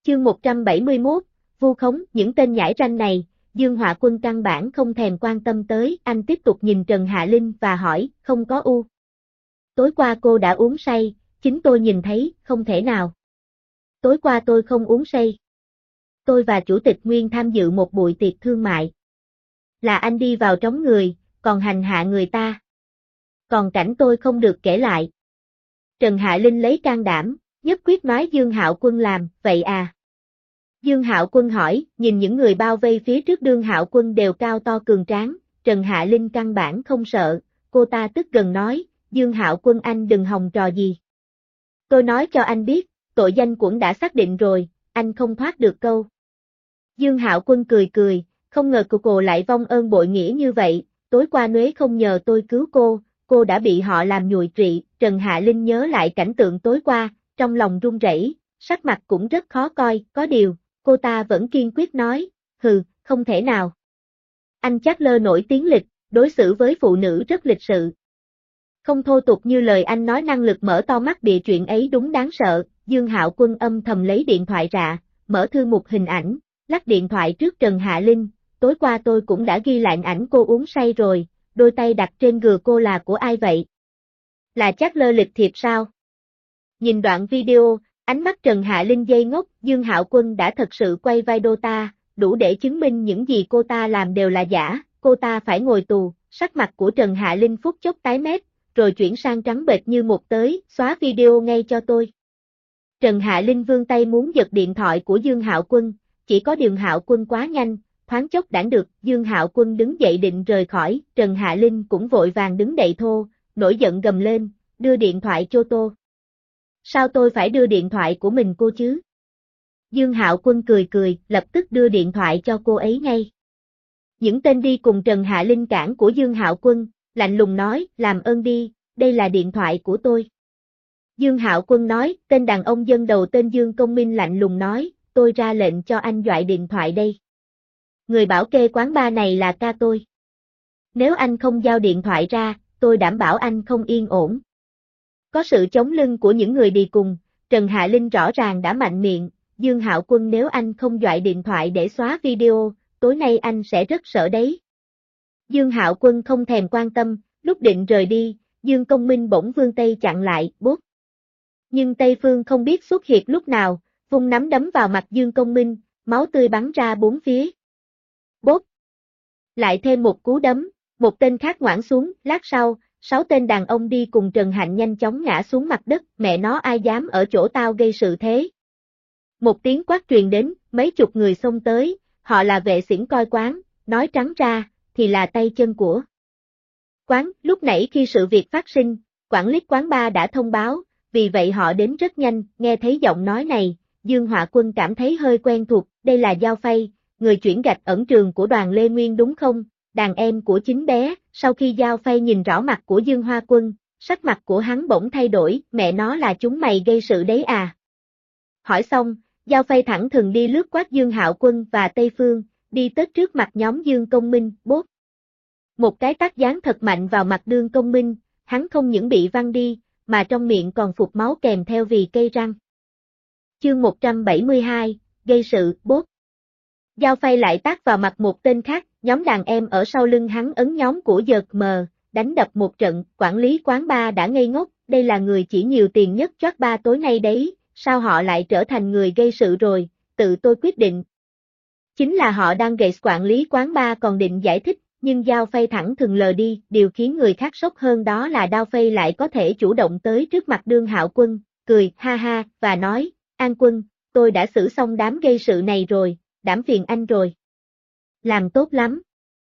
Chương 171, vu khống. Những tên nhãi ranh này, Dương Họa Quân căn bản không thèm quan tâm tới. Anh tiếp tục nhìn Trần Hạ Linh và hỏi, không có u. Tối qua cô đã uống say, chính tôi nhìn thấy, không thể nào. Tối qua tôi không uống say. Tôi và Chủ tịch Nguyên tham dự một buổi tiệc thương mại. Là anh đi vào trống người, còn hành hạ người ta. Còn cảnh tôi không được kể lại. Trần Hạ Linh lấy can đảm, nhất quyết nói Dương Hạo Quân làm, vậy à? Dương Hạo Quân hỏi, nhìn những người bao vây phía trước Dương Hạo Quân đều cao to cường tráng, Trần Hạ Linh căn bản không sợ, cô ta tức gần nói, Dương Hạo Quân anh đừng hòng trò gì. Tôi nói cho anh biết, tội danh cũng đã xác định rồi, anh không thoát được câu. Dương Hạo Quân cười cười, không ngờ cô lại vong ơn bội nghĩa như vậy, tối qua nếu không nhờ tôi cứu cô đã bị họ làm nhụy trị. Trần Hạ Linh nhớ lại cảnh tượng tối qua, trong lòng run rẩy, sắc mặt cũng rất khó coi, có điều, cô ta vẫn kiên quyết nói, hừ, không thể nào. Anh chắc lơ nổi tiếng lịch, đối xử với phụ nữ rất lịch sự. Không thô tục như lời anh nói, năng lực mở to mắt bịa chuyện ấy đúng đáng sợ. Dương Hạo Quân âm thầm lấy điện thoại ra, mở thư mục hình ảnh, lắc điện thoại trước Trần Hạ Linh, tối qua tôi cũng đã ghi lại ảnh cô uống say rồi, đôi tay đặt trên gừa cô là của ai vậy? Là chắc lơ lịch thiệp sao? Nhìn đoạn video, ánh mắt Trần Hạ Linh ngây ngốc, Dương Hạo Quân đã thật sự quay video ta, đủ để chứng minh những gì cô ta làm đều là giả, cô ta phải ngồi tù. Sắc mặt của Trần Hạ Linh phút chốc tái mét, rồi chuyển sang trắng bệch như một tới, xóa video ngay cho tôi. Trần Hạ Linh vươn tay muốn giật điện thoại của Dương Hạo Quân, chỉ có điều Hạo Quân quá nhanh, thoáng chốc đãng được. Dương Hạo Quân đứng dậy định rời khỏi, Trần Hạ Linh cũng vội vàng đứng đậy thô, nổi giận gầm lên, đưa điện thoại cho tôi. Sao tôi phải đưa điện thoại của mình cô chứ? Dương Hạo Quân cười cười, lập tức đưa điện thoại cho cô ấy ngay. Những tên đi cùng Trần Hạ Linh cản của Dương Hạo Quân, lạnh lùng nói, làm ơn đi, đây là điện thoại của tôi. Dương Hạo Quân nói, tên đàn ông dân đầu tên Dương Công Minh lạnh lùng nói, tôi ra lệnh cho anh dọi điện thoại đây. Người bảo kê quán bar này là ca tôi. Nếu anh không giao điện thoại ra, tôi đảm bảo anh không yên ổn. Có sự chống lưng của những người đi cùng, Trần Hạ Linh rõ ràng đã mạnh miệng, Dương Hạo Quân nếu anh không dọi điện thoại để xóa video, tối nay anh sẽ rất sợ đấy. Dương Hạo Quân không thèm quan tâm, lúc định rời đi, Dương Công Minh bỗng vươn tay chặn lại, bốp. Nhưng Tây Phương không biết xuất hiện lúc nào, vung nắm đấm vào mặt Dương Công Minh, máu tươi bắn ra bốn phía. Bốp. Lại thêm một cú đấm, một tên khác ngoãn xuống, lát sau, 6 tên đàn ông đi cùng Trần Hạnh nhanh chóng ngã xuống mặt đất, mẹ nó ai dám ở chỗ tao gây sự thế. Một tiếng quát truyền đến, mấy chục người xông tới, họ là vệ xỉn coi quán, nói trắng ra, thì là tay chân của quán. Lúc nãy khi sự việc phát sinh, quản lý quán bar đã thông báo, vì vậy họ đến rất nhanh. Nghe thấy giọng nói này, Dương Họa Quân cảm thấy hơi quen thuộc, đây là Giao Phay, người chuyển gạch ẩn trường của đoàn Lê Nguyên đúng không? Đàn em của chính bé. Sau khi Giao Phay nhìn rõ mặt của Dương Họa Quân, sắc mặt của hắn bỗng thay đổi, mẹ nó là chúng mày gây sự đấy à? Hỏi xong, Giao Phay thẳng thừng đi lướt qua Dương Hạo Quân và Tây Phương, đi tới trước mặt nhóm Dương Công Minh, bốp. Một cái tát giáng thật mạnh vào mặt Dương Công Minh, hắn không những bị văng đi, mà trong miệng còn phụt máu kèm theo vì cây răng. Chương 172, gây sự, bốp. Giao Phay lại tát vào mặt một tên khác, nhóm đàn em ở sau lưng hắn ấn nhóm của giật mờ, đánh đập một trận. Quản lý quán bar đã ngây ngốc, đây là người chỉ nhiều tiền nhất chót ba tối nay đấy, sao họ lại trở thành người gây sự rồi, tự tôi quyết định. Chính là họ đang gây. Quản lý quán bar còn định giải thích, nhưng Giao Phay thẳng thừng lờ đi. Điều khiến người khác sốc hơn đó là Giao Phay lại có thể chủ động tới trước mặt Dương Hạo Quân, cười ha ha và nói, An Quân, tôi đã xử xong đám gây sự này rồi, đảm phiền anh rồi. Làm tốt lắm.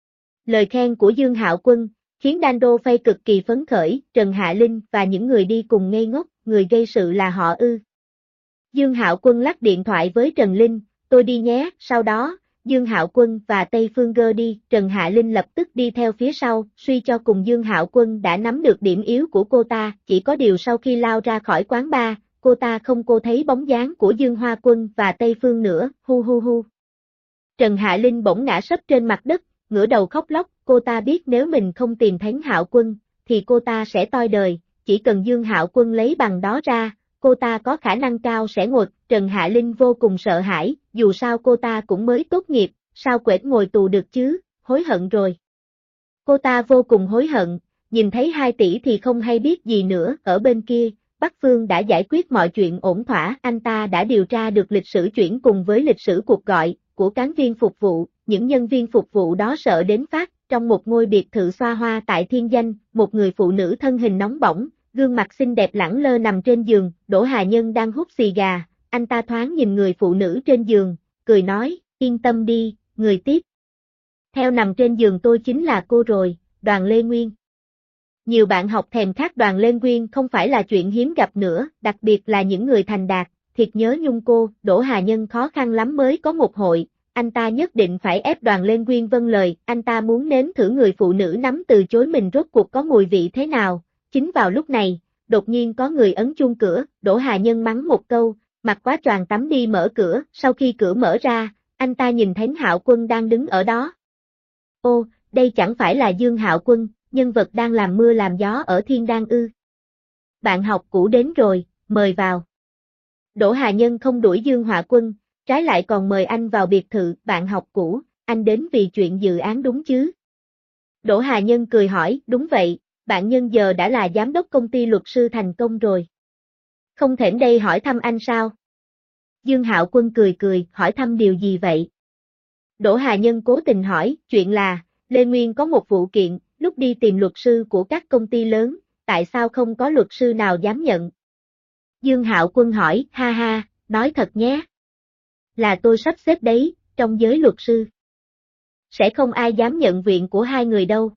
Lời khen của Dương Hạo Quân khiến Đan-đô Phay cực kỳ phấn khởi. Trần Hạ Linh và những người đi cùng ngây ngốc, người gây sự là họ ư? Dương Hạo Quân lắc điện thoại với Trần Linh, tôi đi nhé. Sau đó, Dương Hạo Quân và Tây Phương Gơ đi, Trần Hạ Linh lập tức đi theo phía sau, suy cho cùng Dương Hạo Quân đã nắm được điểm yếu của cô ta, chỉ có điều sau khi lao ra khỏi quán bar, cô ta không thấy bóng dáng của Dương Hoa Quân và Tây Phương nữa, hu hu hu. Trần Hạ Linh bỗng ngã sấp trên mặt đất, ngửa đầu khóc lóc, cô ta biết nếu mình không tìm thấy Hạo Quân, thì cô ta sẽ toi đời, chỉ cần Dương Hạo Quân lấy bằng đó ra, cô ta có khả năng cao sẽ ngồi. Trần Hạ Linh vô cùng sợ hãi, dù sao cô ta cũng mới tốt nghiệp, sao quệt ngồi tù được chứ, hối hận rồi. Cô ta vô cùng hối hận, nhìn thấy 2 tỷ thì không hay biết gì nữa. Ở bên kia, Bắc Phương đã giải quyết mọi chuyện ổn thỏa, anh ta đã điều tra được lịch sử chuyển cùng với lịch sử cuộc gọi của cán viên phục vụ, những nhân viên phục vụ đó sợ đến phát. Trong một ngôi biệt thự xa hoa tại Thiên Danh, một người phụ nữ thân hình nóng bỏng, gương mặt xinh đẹp lẳng lơ nằm trên giường, Đỗ Hà Nhân đang hút xì gà, anh ta thoáng nhìn người phụ nữ trên giường, cười nói, yên tâm đi, người tiếp theo nằm trên giường tôi chính là cô rồi, Đoàn Lê Nguyên. Nhiều bạn học thèm khát Đoàn Lê Nguyên không phải là chuyện hiếm gặp nữa, đặc biệt là những người thành đạt, thiệt nhớ nhung cô. Đỗ Hà Nhân khó khăn lắm mới có một hội, anh ta nhất định phải ép Đoàn Lê Nguyên vâng lời, anh ta muốn nếm thử người phụ nữ nắm từ chối mình rốt cuộc có mùi vị thế nào. Chính vào lúc này, đột nhiên có người ấn chuông cửa, Đỗ Hà Nhân mắng một câu, mặc quá choàng tắm đi mở cửa, sau khi cửa mở ra, anh ta nhìn thấy Hạo Quân đang đứng ở đó. Ô, đây chẳng phải là Dương Hạo Quân, nhân vật đang làm mưa làm gió ở Thiên Đan ư? Bạn học cũ đến rồi, mời vào. Đỗ Hà Nhân không đuổi Dương Hạo Quân, trái lại còn mời anh vào biệt thự. Bạn học cũ, anh đến vì chuyện dự án đúng chứ? Đỗ Hà Nhân cười hỏi, đúng vậy, bạn Nhân giờ đã là giám đốc công ty luật sư thành công rồi. Không thèm đây hỏi thăm anh sao? Dương Hạo Quân cười cười, hỏi thăm điều gì vậy? Đỗ Hà Nhân cố tình hỏi, chuyện là, Lê Nguyên có một vụ kiện, lúc đi tìm luật sư của các công ty lớn, tại sao không có luật sư nào dám nhận? Dương Hạo Quân hỏi, ha ha, nói thật nhé. Là tôi sắp xếp đấy, trong giới luật sư. Sẽ không ai dám nhận viện của hai người đâu.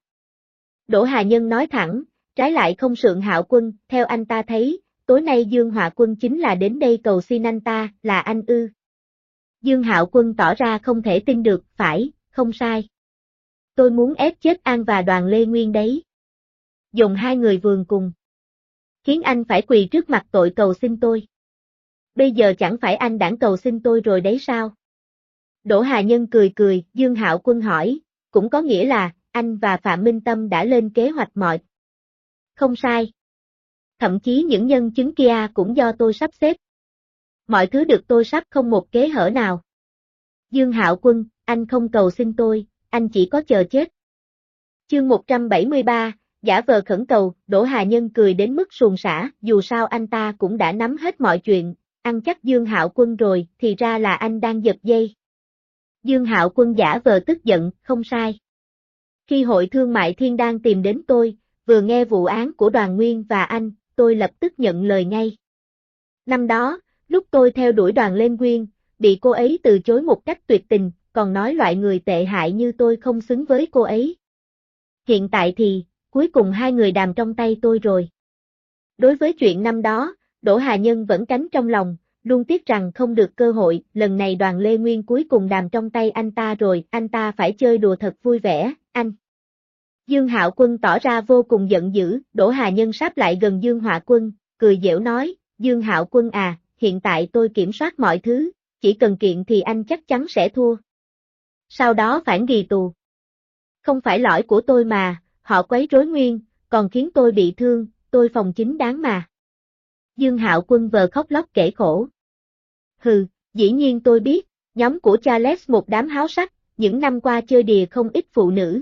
Đỗ Hà Nhân nói thẳng, trái lại không sượng Hạo Quân, theo anh ta thấy, tối nay Dương Hạo Quân chính là đến đây cầu xin anh ta, là anh ư? Dương Hạo Quân tỏ ra không thể tin được, phải, không sai. Tôi muốn ép chết An và Đoàn Lê Nguyên đấy. Dùng hai người vườn cùng. Khiến anh phải quỳ trước mặt tội cầu xin tôi. Bây giờ chẳng phải anh đã cầu xin tôi rồi đấy sao? Đỗ Hà Nhân cười cười, Dương Hạo Quân hỏi, cũng có nghĩa là, anh và Phạm Minh Tâm đã lên kế hoạch mọi. Không sai. Thậm chí những nhân chứng kia cũng do tôi sắp xếp. Mọi thứ được tôi sắp không một kẽ hở nào. Dương Hạo Quân, anh không cầu xin tôi, anh chỉ có chờ chết. Chương 173, giả vờ khẩn cầu. Đỗ Hà Nhân cười đến mức suồng sã, dù sao anh ta cũng đã nắm hết mọi chuyện, ăn chắc Dương Hạo Quân rồi, thì ra là anh đang giật dây. Dương Hạo Quân giả vờ tức giận, không sai. Khi Hội Thương mại Thiên Đan tìm đến tôi, vừa nghe vụ án của Đoàn Nguyên và anh, tôi lập tức nhận lời ngay. Năm đó, lúc tôi theo đuổi Đoàn Lên Nguyên, bị cô ấy từ chối một cách tuyệt tình, còn nói loại người tệ hại như tôi không xứng với cô ấy. Hiện tại thì, cuối cùng hai người đàm trong tay tôi rồi. Đối với chuyện năm đó, Đỗ Hà Nhân vẫn cánh trong lòng, luôn tiếc rằng không được cơ hội, lần này Đoàn Lê Nguyên cuối cùng đàm trong tay anh ta rồi, anh ta phải chơi đùa thật vui vẻ, anh. Dương Hạo Quân tỏ ra vô cùng giận dữ, Đỗ Hà Nhân sáp lại gần Dương Hạo Quân, cười giễu nói, Dương Hạo Quân à, hiện tại tôi kiểm soát mọi thứ, chỉ cần kiện thì anh chắc chắn sẽ thua. Sau đó phản ghi tù. Không phải lỗi của tôi mà, họ quấy rối Nguyên, còn khiến tôi bị thương, tôi phòng chính đáng mà. Dương Hạo Quân vờ khóc lóc kể khổ. Hừ, dĩ nhiên tôi biết, nhóm của Charles một đám háo sắc, những năm qua chơi đìa không ít phụ nữ.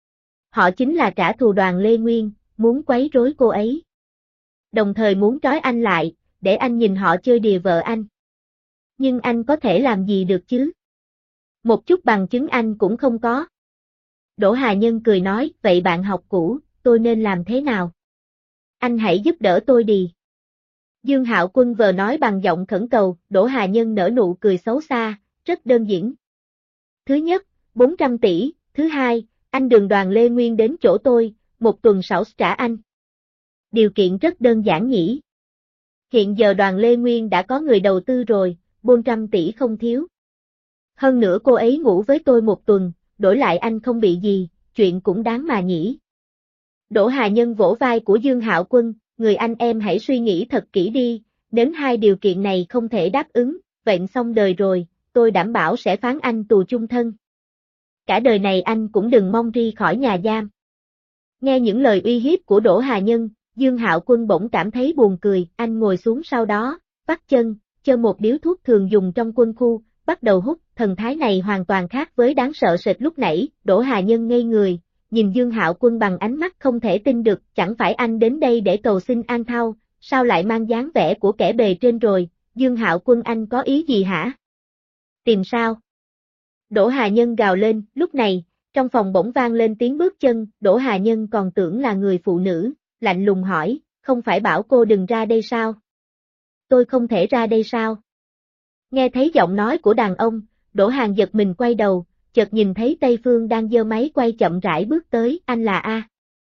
Họ chính là trả thù Đoàn Lê Nguyên, muốn quấy rối cô ấy. Đồng thời muốn trói anh lại, để anh nhìn họ chơi đìa vợ anh. Nhưng anh có thể làm gì được chứ? Một chút bằng chứng anh cũng không có. Đỗ Hà Nhân cười nói, vậy bạn học cũ, tôi nên làm thế nào? Anh hãy giúp đỡ tôi đi. Dương Hạo Quân vờ nói bằng giọng khẩn cầu, Đỗ Hà Nhân nở nụ cười xấu xa, rất đơn giản. Thứ nhất, 400 tỷ, thứ hai, anh đường Đoàn Lê Nguyên đến chỗ tôi, một tuần sau trả anh. Điều kiện rất đơn giản nhỉ. Hiện giờ Đoàn Lê Nguyên đã có người đầu tư rồi, 400 tỷ không thiếu. Hơn nữa cô ấy ngủ với tôi một tuần, đổi lại anh không bị gì, chuyện cũng đáng mà nhỉ. Đỗ Hà Nhân vỗ vai của Dương Hạo Quân, người anh em hãy suy nghĩ thật kỹ đi, nếu hai điều kiện này không thể đáp ứng, vậy xong đời rồi, tôi đảm bảo sẽ phán anh tù chung thân. Cả đời này anh cũng đừng mong ri khỏi nhà giam. Nghe những lời uy hiếp của Đỗ Hà Nhân, Dương Hạo Quân bỗng cảm thấy buồn cười, anh ngồi xuống sau đó, vắt chân, chơ một điếu thuốc thường dùng trong quân khu, bắt đầu hút, thần thái này hoàn toàn khác với đáng sợ sệt lúc nãy, Đỗ Hà Nhân ngây người, nhìn Dương Hạo Quân bằng ánh mắt không thể tin được, chẳng phải anh đến đây để cầu xin An Thao, sao lại mang dáng vẻ của kẻ bề trên rồi, Dương Hạo Quân anh có ý gì hả? Tìm sao? Đỗ Hà Nhân gào lên, lúc này, trong phòng bỗng vang lên tiếng bước chân, Đỗ Hà Nhân còn tưởng là người phụ nữ, lạnh lùng hỏi, không phải bảo cô đừng ra đây sao? Tôi không thể ra đây sao? Nghe thấy giọng nói của đàn ông, Đỗ Hàn giật mình quay đầu, chợt nhìn thấy Tây Phương đang giơ máy quay chậm rãi bước tới, anh là A.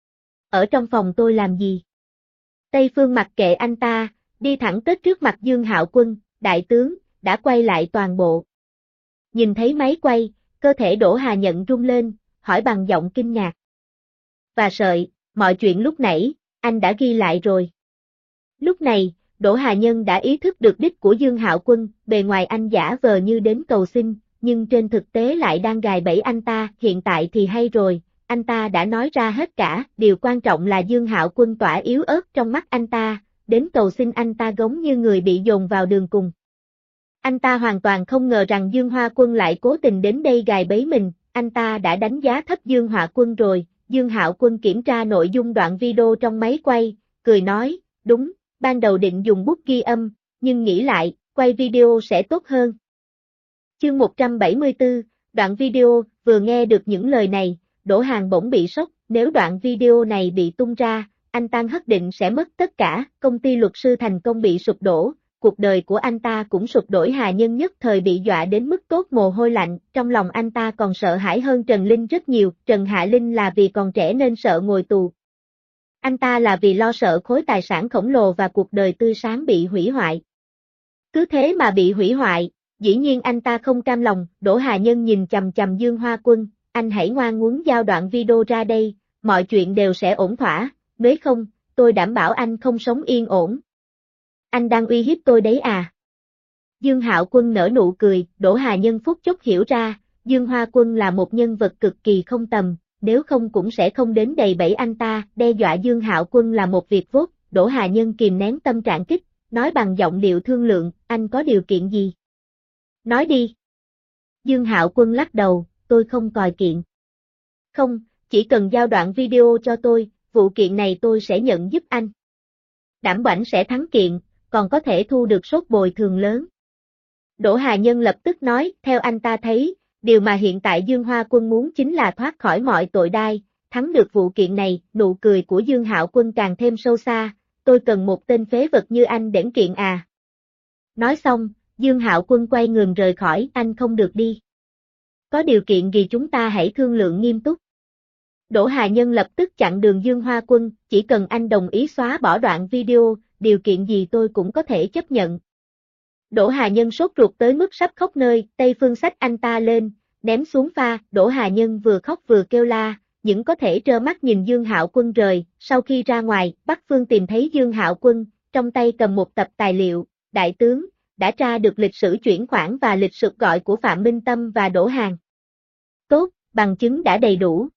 Ở trong phòng tôi làm gì? Tây Phương mặc kệ anh ta, đi thẳng tới trước mặt Dương Hạo Quân, đại tướng, đã quay lại toàn bộ. Nhìn thấy máy quay, cơ thể Đỗ Hà Nhận rung lên, hỏi bằng giọng kinh ngạc. Và sợi, mọi chuyện lúc nãy, anh đã ghi lại rồi. Lúc này, Đỗ Hà Nhân đã ý thức được đích của Dương Hạo Quân, bề ngoài anh giả vờ như đến cầu xin, nhưng trên thực tế lại đang gài bẫy anh ta, hiện tại thì hay rồi, anh ta đã nói ra hết cả, điều quan trọng là Dương Hạo Quân tỏa yếu ớt trong mắt anh ta, đến cầu xin anh ta giống như người bị dồn vào đường cùng. Anh ta hoàn toàn không ngờ rằng Dương Hoa Quân lại cố tình đến đây gài bẫy mình, anh ta đã đánh giá thấp Dương Hoa Quân rồi, Dương Hạo Quân kiểm tra nội dung đoạn video trong máy quay, cười nói, đúng, ban đầu định dùng bút ghi âm, nhưng nghĩ lại, quay video sẽ tốt hơn. Chương 174, đoạn video, vừa nghe được những lời này, Đỗ Hàn bỗng bị sốc, nếu đoạn video này bị tung ra, anh ta nhất định sẽ mất tất cả, công ty luật sư thành công bị sụp đổ, cuộc đời của anh ta cũng sụp đổ. Hà Nhân nhất thời bị dọa đến mức toát mồ hôi lạnh, trong lòng anh ta còn sợ hãi hơn Trần Linh rất nhiều, Trần Hạ Linh là vì còn trẻ nên sợ ngồi tù. Anh ta là vì lo sợ khối tài sản khổng lồ và cuộc đời tươi sáng bị hủy hoại. Cứ thế mà bị hủy hoại, dĩ nhiên anh ta không cam lòng, Đỗ Hà Nhân nhìn chằm chằm Dương Hoa Quân, anh hãy ngoan ngoãn giao đoạn video ra đây, mọi chuyện đều sẽ ổn thỏa, nếu không, tôi đảm bảo anh không sống yên ổn. Anh đang uy hiếp tôi đấy à? Dương Hạo Quân nở nụ cười, Đỗ Hà Nhân phút chốc hiểu ra, Dương Hoa Quân là một nhân vật cực kỳ không tầm, nếu không cũng sẽ không đến đầy bẫy anh ta, đe dọa Dương Hạo Quân là một việc vốt, Đỗ Hà Nhân kìm nén tâm trạng kích, nói bằng giọng điệu thương lượng, anh có điều kiện gì? Nói đi. Dương Hạo Quân lắc đầu, tôi không còi kiện. Không, chỉ cần giao đoạn video cho tôi, vụ kiện này tôi sẽ nhận giúp anh. Đảm bảo sẽ thắng kiện, còn có thể thu được số bồi thường lớn. Đỗ Hà Nhân lập tức nói, theo anh ta thấy, điều mà hiện tại Dương Hoa Quân muốn chính là thoát khỏi mọi tội đai, thắng được vụ kiện này, nụ cười của Dương Hạo Quân càng thêm sâu xa, tôi cần một tên phế vật như anh để kiện à. Nói xong, Dương Hạo Quân quay người rời khỏi, anh không được đi. Có điều kiện gì chúng ta hãy thương lượng nghiêm túc. Đỗ Hà Nhân lập tức chặn đường Dương Hoa Quân, chỉ cần anh đồng ý xóa bỏ đoạn video, điều kiện gì tôi cũng có thể chấp nhận. Đỗ Hà Nhân sốt ruột tới mức sắp khóc nơi, Tây Phương xách anh ta lên, ném xuống pha, Đỗ Hà Nhân vừa khóc vừa kêu la, những có thể trơ mắt nhìn Dương Hạo Quân rời, sau khi ra ngoài, Bắc Phương tìm thấy Dương Hạo Quân, trong tay cầm một tập tài liệu, đại tướng, đã tra được lịch sử chuyển khoản và lịch sử gọi của Phạm Minh Tâm và Đỗ Hàn. Tốt, bằng chứng đã đầy đủ.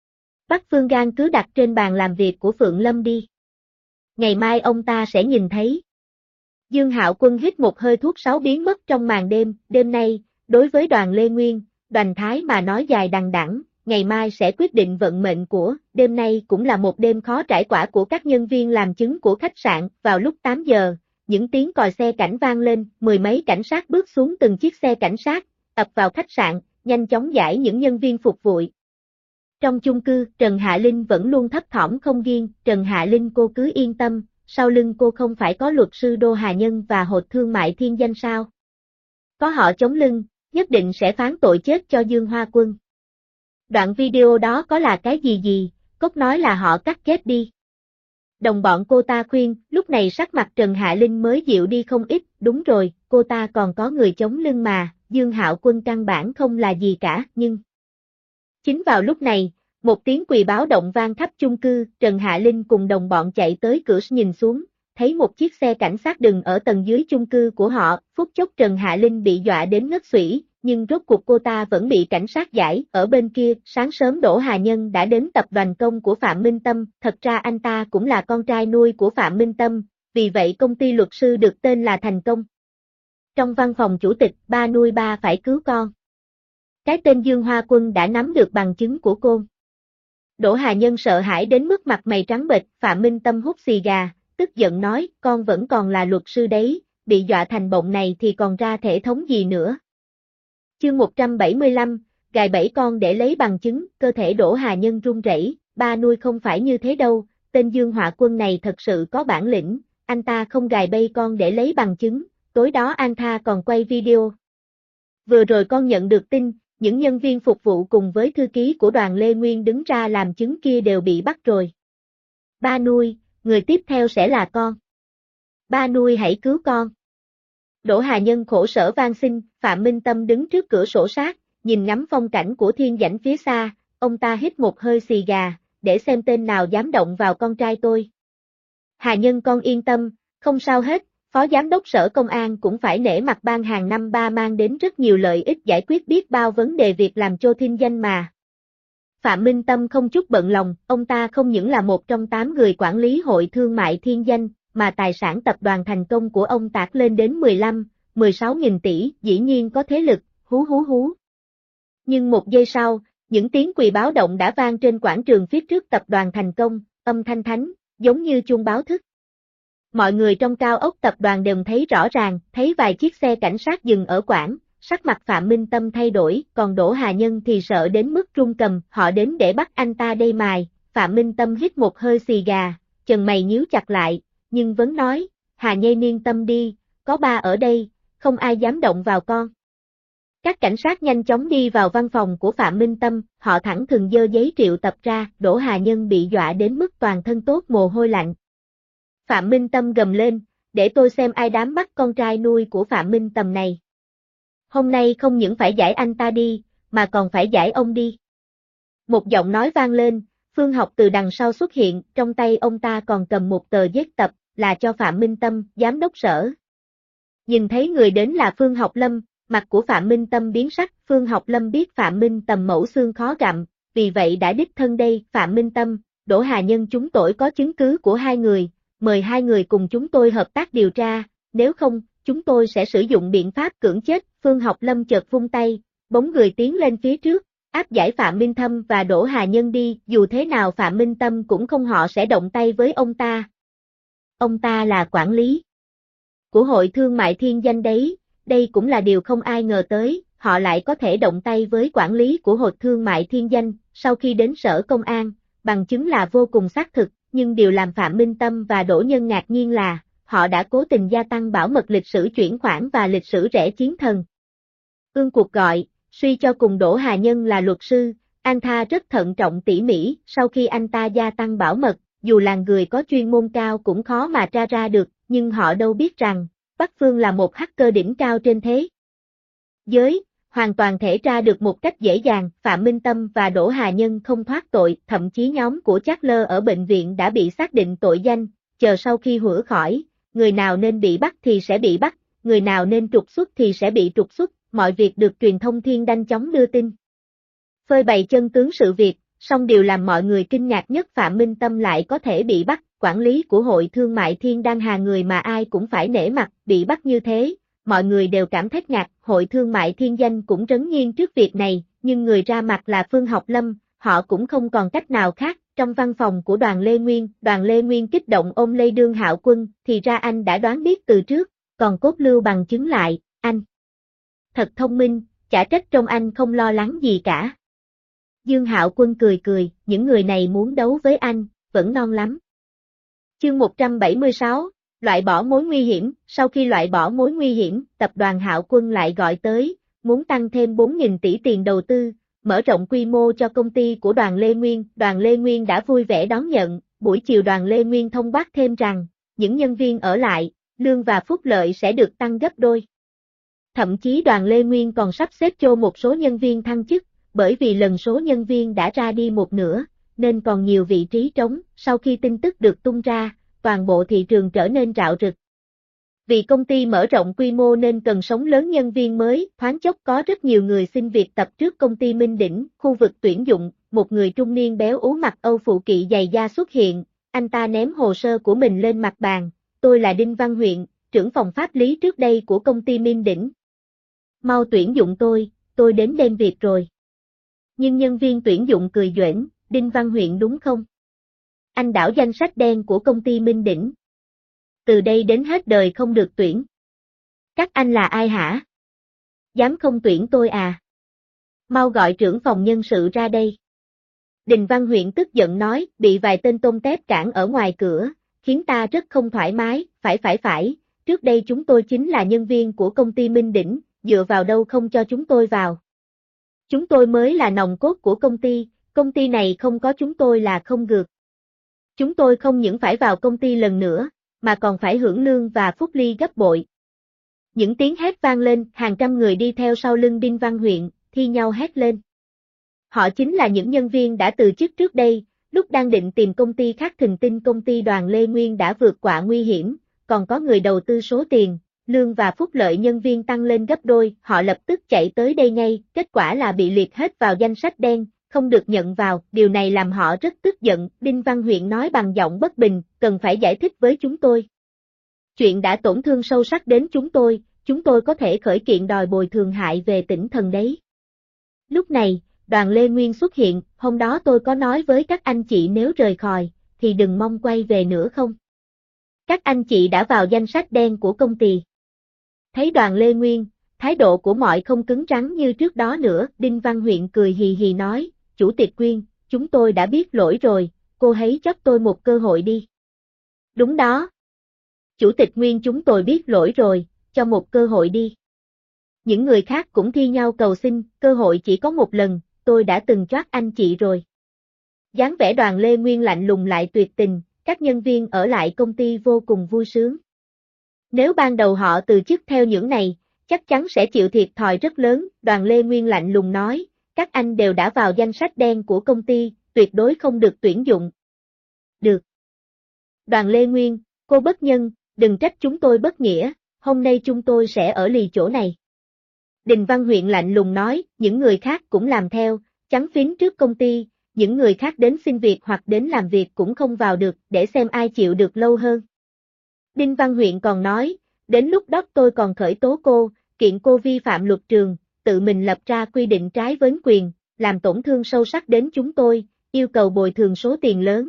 Bắc Phương gan cứ đặt trên bàn làm việc của Phượng Lâm đi. Ngày mai ông ta sẽ nhìn thấy. Dương Hạo Quân hít một hơi thuốc sáo biến mất trong màn đêm, đêm nay, đối với Đoàn Lê Nguyên, Đoàn Thái mà nói dài đằng đẵng, ngày mai sẽ quyết định vận mệnh của, đêm nay cũng là một đêm khó trải qua của các nhân viên làm chứng của khách sạn, vào lúc 8 giờ, những tiếng còi xe cảnh vang lên, mười mấy cảnh sát bước xuống từng chiếc xe cảnh sát, ập vào khách sạn, nhanh chóng giải những nhân viên phục vụ. Trong chung cư, Trần Hạ Linh vẫn luôn thấp thỏm không yên, Trần Hạ Linh cô cứ yên tâm, sau lưng cô không phải có luật sư Đỗ Hà Nhân và Hội Thương mại Thiên Danh sao? Có họ chống lưng, nhất định sẽ phán tội chết cho Dương Hoa Quân. Đoạn video đó có là cái gì, cốt nói là họ cắt ghép đi. Đồng bọn cô ta khuyên, lúc này sắc mặt Trần Hạ Linh mới dịu đi không ít, đúng rồi, cô ta còn có người chống lưng mà, Dương Hạo Quân căn bản không là gì cả, nhưng... Chính vào lúc này, một tiếng quỳ báo động vang khắp chung cư, Trần Hạ Linh cùng đồng bọn chạy tới cửa nhìn xuống, thấy một chiếc xe cảnh sát đừng ở tầng dưới chung cư của họ, phút chốc Trần Hạ Linh bị dọa đến ngất xỉu, nhưng rốt cuộc cô ta vẫn bị cảnh sát giải. Ở bên kia, sáng sớm Đỗ Hà Nhân đã đến tập đoàn công của Phạm Minh Tâm, thật ra anh ta cũng là con trai nuôi của Phạm Minh Tâm, vì vậy công ty luật sư được tên là Thành Công. Trong văn phòng chủ tịch, ba nuôi ba phải cứu con. Cái tên Dương Hoa Quân đã nắm được bằng chứng của cô. Đỗ Hà Nhân sợ hãi đến mức mặt mày trắng bệch. Phạm Minh Tâm hút xì gà, tức giận nói, con vẫn còn là luật sư đấy, bị dọa thành bọng này thì còn ra thể thống gì nữa. Chương 175, gài bẫy con để lấy bằng chứng. Cơ thể Đỗ Hà Nhân run rẩy. Ba nuôi không phải như thế đâu, tên Dương Hoa Quân này thật sự có bản lĩnh, anh ta không gài bẫy con để lấy bằng chứng, tối đó anh ta còn quay video. Vừa rồi con nhận được tin, những nhân viên phục vụ cùng với thư ký của đoàn Lê Nguyên đứng ra làm chứng kia đều bị bắt rồi. Ba nuôi, người tiếp theo sẽ là con. Ba nuôi hãy cứu con. Đỗ Hà Nhân khổ sở van xin. Phạm Minh Tâm đứng trước cửa sổ sát, nhìn ngắm phong cảnh của thiên dãnh phía xa, ông ta hít một hơi xì gà, để xem tên nào dám động vào con trai tôi. Hà Nhân con yên tâm, không sao hết, Phó Giám đốc Sở Công an cũng phải nể mặt ban hàng năm ba mang đến rất nhiều lợi ích giải quyết biết bao vấn đề việc làm cho thiên danh mà. Phạm Minh Tâm không chút bận lòng, ông ta không những là một trong 8 người quản lý hội thương mại thiên danh, mà tài sản tập đoàn Thành Công của ông tạc lên đến 16 nghìn tỷ, dĩ nhiên có thế lực, hú hú hú. Nhưng một giây sau, những tiếng quỳ báo động đã vang trên quảng trường phía trước tập đoàn Thành Công, âm thanh thánh, giống như chuông báo thức. Mọi người trong cao ốc tập đoàn đều thấy rõ ràng, thấy vài chiếc xe cảnh sát dừng ở quảng, sắc mặt Phạm Minh Tâm thay đổi, còn Đỗ Hà Nhân thì sợ đến mức run cầm, họ đến để bắt anh ta đây mài. Phạm Minh Tâm hít một hơi xì gà, chân mày nhíu chặt lại, nhưng vẫn nói, Hà Nhân yên tâm đi, có ba ở đây, không ai dám động vào con. Các cảnh sát nhanh chóng đi vào văn phòng của Phạm Minh Tâm, họ thẳng thừng giơ giấy triệu tập ra, Đỗ Hà Nhân bị dọa đến mức toàn thân toát mồ hôi lạnh. Phạm Minh Tâm gầm lên, để tôi xem ai dám bắt con trai nuôi của Phạm Minh Tâm này. Hôm nay không những phải giải anh ta đi, mà còn phải giải ông đi. Một giọng nói vang lên, Phương Học từ đằng sau xuất hiện, trong tay ông ta còn cầm một tờ giấy tập, là cho Phạm Minh Tâm, giám đốc sở. Nhìn thấy người đến là Phương Học Lâm, mặt của Phạm Minh Tâm biến sắc. Phương Học Lâm biết Phạm Minh Tâm mẫu xương khó gặm, vì vậy đã đích thân đây. Phạm Minh Tâm, Đỗ Hà Nhân chúng tôi có chứng cứ của hai người, mời hai người cùng chúng tôi hợp tác điều tra, nếu không, chúng tôi sẽ sử dụng biện pháp cưỡng chết. Phương Học Lâm chợt vung tay, bóng người tiến lên phía trước, áp giải Phạm Minh Tâm và Đỗ Hà Nhân đi, dù thế nào Phạm Minh Tâm cũng không họ sẽ động tay với ông ta. Ông ta là quản lý của hội thương mại thiên danh đấy, đây cũng là điều không ai ngờ tới, họ lại có thể động tay với quản lý của hội thương mại thiên danh. Sau khi đến sở công an, bằng chứng là vô cùng xác thực, nhưng điều làm Phạm Minh Tâm và Đỗ Nhân ngạc nhiên là, họ đã cố tình gia tăng bảo mật lịch sử chuyển khoản và lịch sử rẽ chiến thần. Cuộc gọi, suy cho cùng Đỗ Hà Nhân là luật sư, anh ta rất thận trọng tỉ mỉ, sau khi anh ta gia tăng bảo mật, dù là người có chuyên môn cao cũng khó mà tra ra được, nhưng họ đâu biết rằng, Bắc Phương là một hacker đỉnh cao trên thế giới, hoàn toàn thể tra được một cách dễ dàng. Phạm Minh Tâm và Đỗ Hà Nhân không thoát tội, thậm chí nhóm của Charles ở bệnh viện đã bị xác định tội danh, chờ sau khi hủa khỏi, người nào nên bị bắt thì sẽ bị bắt, người nào nên trục xuất thì sẽ bị trục xuất, mọi việc được truyền thông thiên nhanh chóng đưa tin. Phơi bày chân tướng sự việc, song điều làm mọi người kinh ngạc nhất Phạm Minh Tâm lại có thể bị bắt, quản lý của hội thương mại Thiên Đan Hà người mà ai cũng phải nể mặt, bị bắt như thế, mọi người đều cảm thấy ngạc, hội thương mại Thiên Danh cũng trấn nhiên trước việc này, nhưng người ra mặt là Phương Học Lâm, họ cũng không còn cách nào khác. Trong văn phòng của đoàn Lê Nguyên kích động ôm lấy Đương Hạo Quân, thì ra anh đã đoán biết từ trước, còn cốt lưu bằng chứng lại, anh thật thông minh, chả trách trong anh không lo lắng gì cả. Dương Hạo Quân cười cười, những người này muốn đấu với anh, vẫn non lắm. Chương 176, loại bỏ mối nguy hiểm. Sau khi loại bỏ mối nguy hiểm, tập đoàn Hạo Quân lại gọi tới, muốn tăng thêm 4.000 tỷ tiền đầu tư, mở rộng quy mô cho công ty của đoàn Lê Nguyên. Đoàn Lê Nguyên đã vui vẻ đón nhận, buổi chiều đoàn Lê Nguyên thông báo thêm rằng, những nhân viên ở lại, lương và phúc lợi sẽ được tăng gấp đôi. Thậm chí đoàn Lê Nguyên còn sắp xếp cho một số nhân viên thăng chức, bởi vì lần số nhân viên đã ra đi một nửa, nên còn nhiều vị trí trống. Sau khi tin tức được tung ra, toàn bộ thị trường trở nên rạo rực. Vì công ty mở rộng quy mô nên cần sống lớn nhân viên mới, thoáng chốc có rất nhiều người xin việc tập trước công ty Minh Đỉnh, khu vực tuyển dụng, một người trung niên béo ú mặc Âu phụ kỵ giày da xuất hiện, anh ta ném hồ sơ của mình lên mặt bàn, tôi là Đinh Văn Huyện, trưởng phòng pháp lý trước đây của công ty Minh Đỉnh. Mau tuyển dụng tôi đến đem việc rồi. Nhưng nhân viên tuyển dụng cười giễnh, Đinh Văn Huyện đúng không? Anh đảo danh sách đen của công ty Minh Đỉnh. Từ đây đến hết đời không được tuyển. Các anh là ai hả? Dám không tuyển tôi à? Mau gọi trưởng phòng nhân sự ra đây. Đinh Văn Huyện tức giận nói, bị vài tên tôm tép cản ở ngoài cửa, khiến ta rất không thoải mái, phải, trước đây chúng tôi chính là nhân viên của công ty Minh Đỉnh, dựa vào đâu không cho chúng tôi vào. Chúng tôi mới là nòng cốt của công ty này không có chúng tôi là không được. Chúng tôi không những phải vào công ty lần nữa, mà còn phải hưởng lương và phúc利gấp bội. Những tiếng hét vang lên, hàng trăm người đi theo sau lưng Đinh Văn Huyện, thi nhau hét lên. Họ chính là những nhân viên đã từ chức trước đây, lúc đang định tìm công ty khác thình tin công ty Đoàn Lê Nguyên đã vượt qua nguy hiểm, còn có người đầu tư số tiền, lương và phúc lợi nhân viên tăng lên gấp đôi, họ lập tức chạy tới đây ngay, kết quả là bị liệt hết vào danh sách đen, không được nhận vào, điều này làm họ rất tức giận, Đinh Văn Huyện nói bằng giọng bất bình, cần phải giải thích với chúng tôi. Chuyện đã tổn thương sâu sắc đến chúng tôi có thể khởi kiện đòi bồi thường hại về tinh thần đấy. Lúc này, Đoàn Lê Nguyên xuất hiện, hôm đó tôi có nói với các anh chị nếu rời khỏi, thì đừng mong quay về nữa không? Các anh chị đã vào danh sách đen của công ty. Thấy Đoàn Lê Nguyên, thái độ của mọi không cứng rắn như trước đó nữa, Đinh Văn Huyện cười hì hì nói, Chủ tịch Nguyên, chúng tôi đã biết lỗi rồi, cô hãy cho tôi một cơ hội đi. Đúng đó. Chủ tịch Nguyên chúng tôi biết lỗi rồi, cho một cơ hội đi. Những người khác cũng thi nhau cầu xin, cơ hội chỉ có một lần, tôi đã từng choát anh chị rồi. Dáng vẻ Đoàn Lê Nguyên lạnh lùng lại tuyệt tình, các nhân viên ở lại công ty vô cùng vui sướng. Nếu ban đầu họ từ chức theo những này, chắc chắn sẽ chịu thiệt thòi rất lớn, Đoàn Lê Nguyên lạnh lùng nói, các anh đều đã vào danh sách đen của công ty, tuyệt đối không được tuyển dụng. Được. Đoàn Lê Nguyên, cô bất nhân, đừng trách chúng tôi bất nghĩa, hôm nay chúng tôi sẽ ở lì chỗ này. Đinh Văn Huyện lạnh lùng nói, những người khác cũng làm theo, chắn phím trước công ty, những người khác đến xin việc hoặc đến làm việc cũng không vào được, để xem ai chịu được lâu hơn. Đinh Văn Huyện còn nói, đến lúc đó tôi còn khởi tố cô, kiện cô vi phạm luật trường, tự mình lập ra quy định trái với quyền, làm tổn thương sâu sắc đến chúng tôi, yêu cầu bồi thường số tiền lớn.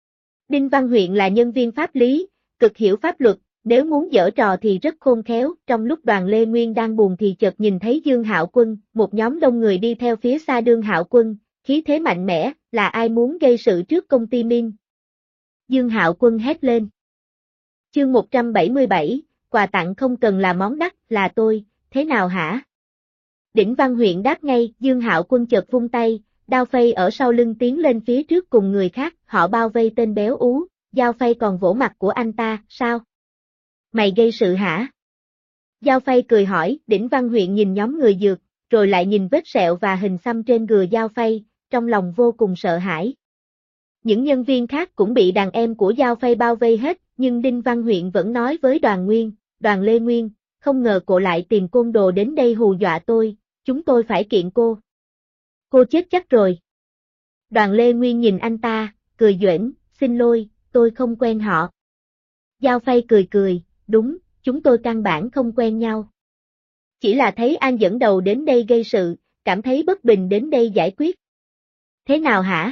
Đinh Văn Huyện là nhân viên pháp lý, cực hiểu pháp luật, nếu muốn giở trò thì rất khôn khéo, trong lúc Đoàn Lê Nguyên đang buồn thì chợt nhìn thấy Dương Hạo Quân, một nhóm đông người đi theo phía xa Dương Hạo Quân, khí thế mạnh mẽ, là ai muốn gây sự trước công ty Min? Dương Hạo Quân hét lên. Chương 177, quà tặng không cần là món đắt, là tôi, thế nào hả? Đỉnh Văn Huyện đáp ngay, Dương Hạo Quân chợt vung tay, Đao Phay ở sau lưng tiến lên phía trước cùng người khác, họ bao vây tên béo ú, Dao Phay còn vỗ mặt của anh ta, sao? Mày gây sự hả? Dao Phay cười hỏi, Đỉnh Văn Huyện nhìn nhóm người dược, rồi lại nhìn vết sẹo và hình xăm trên gừa Dao Phay, trong lòng vô cùng sợ hãi. Những nhân viên khác cũng bị đàn em của Dao Phay bao vây hết, nhưng Đinh Văn Huyện vẫn nói với Đoàn Lê Nguyên, không ngờ cô lại tìm côn đồ đến đây hù dọa tôi, chúng tôi phải kiện cô. Cô chết chắc rồi. Đoàn Lê Nguyên nhìn anh ta, cười giễnh, xin lỗi, tôi không quen họ. Dao Phay cười, đúng, chúng tôi căn bản không quen nhau. Chỉ là thấy anh dẫn đầu đến đây gây sự, cảm thấy bất bình đến đây giải quyết. Thế nào hả?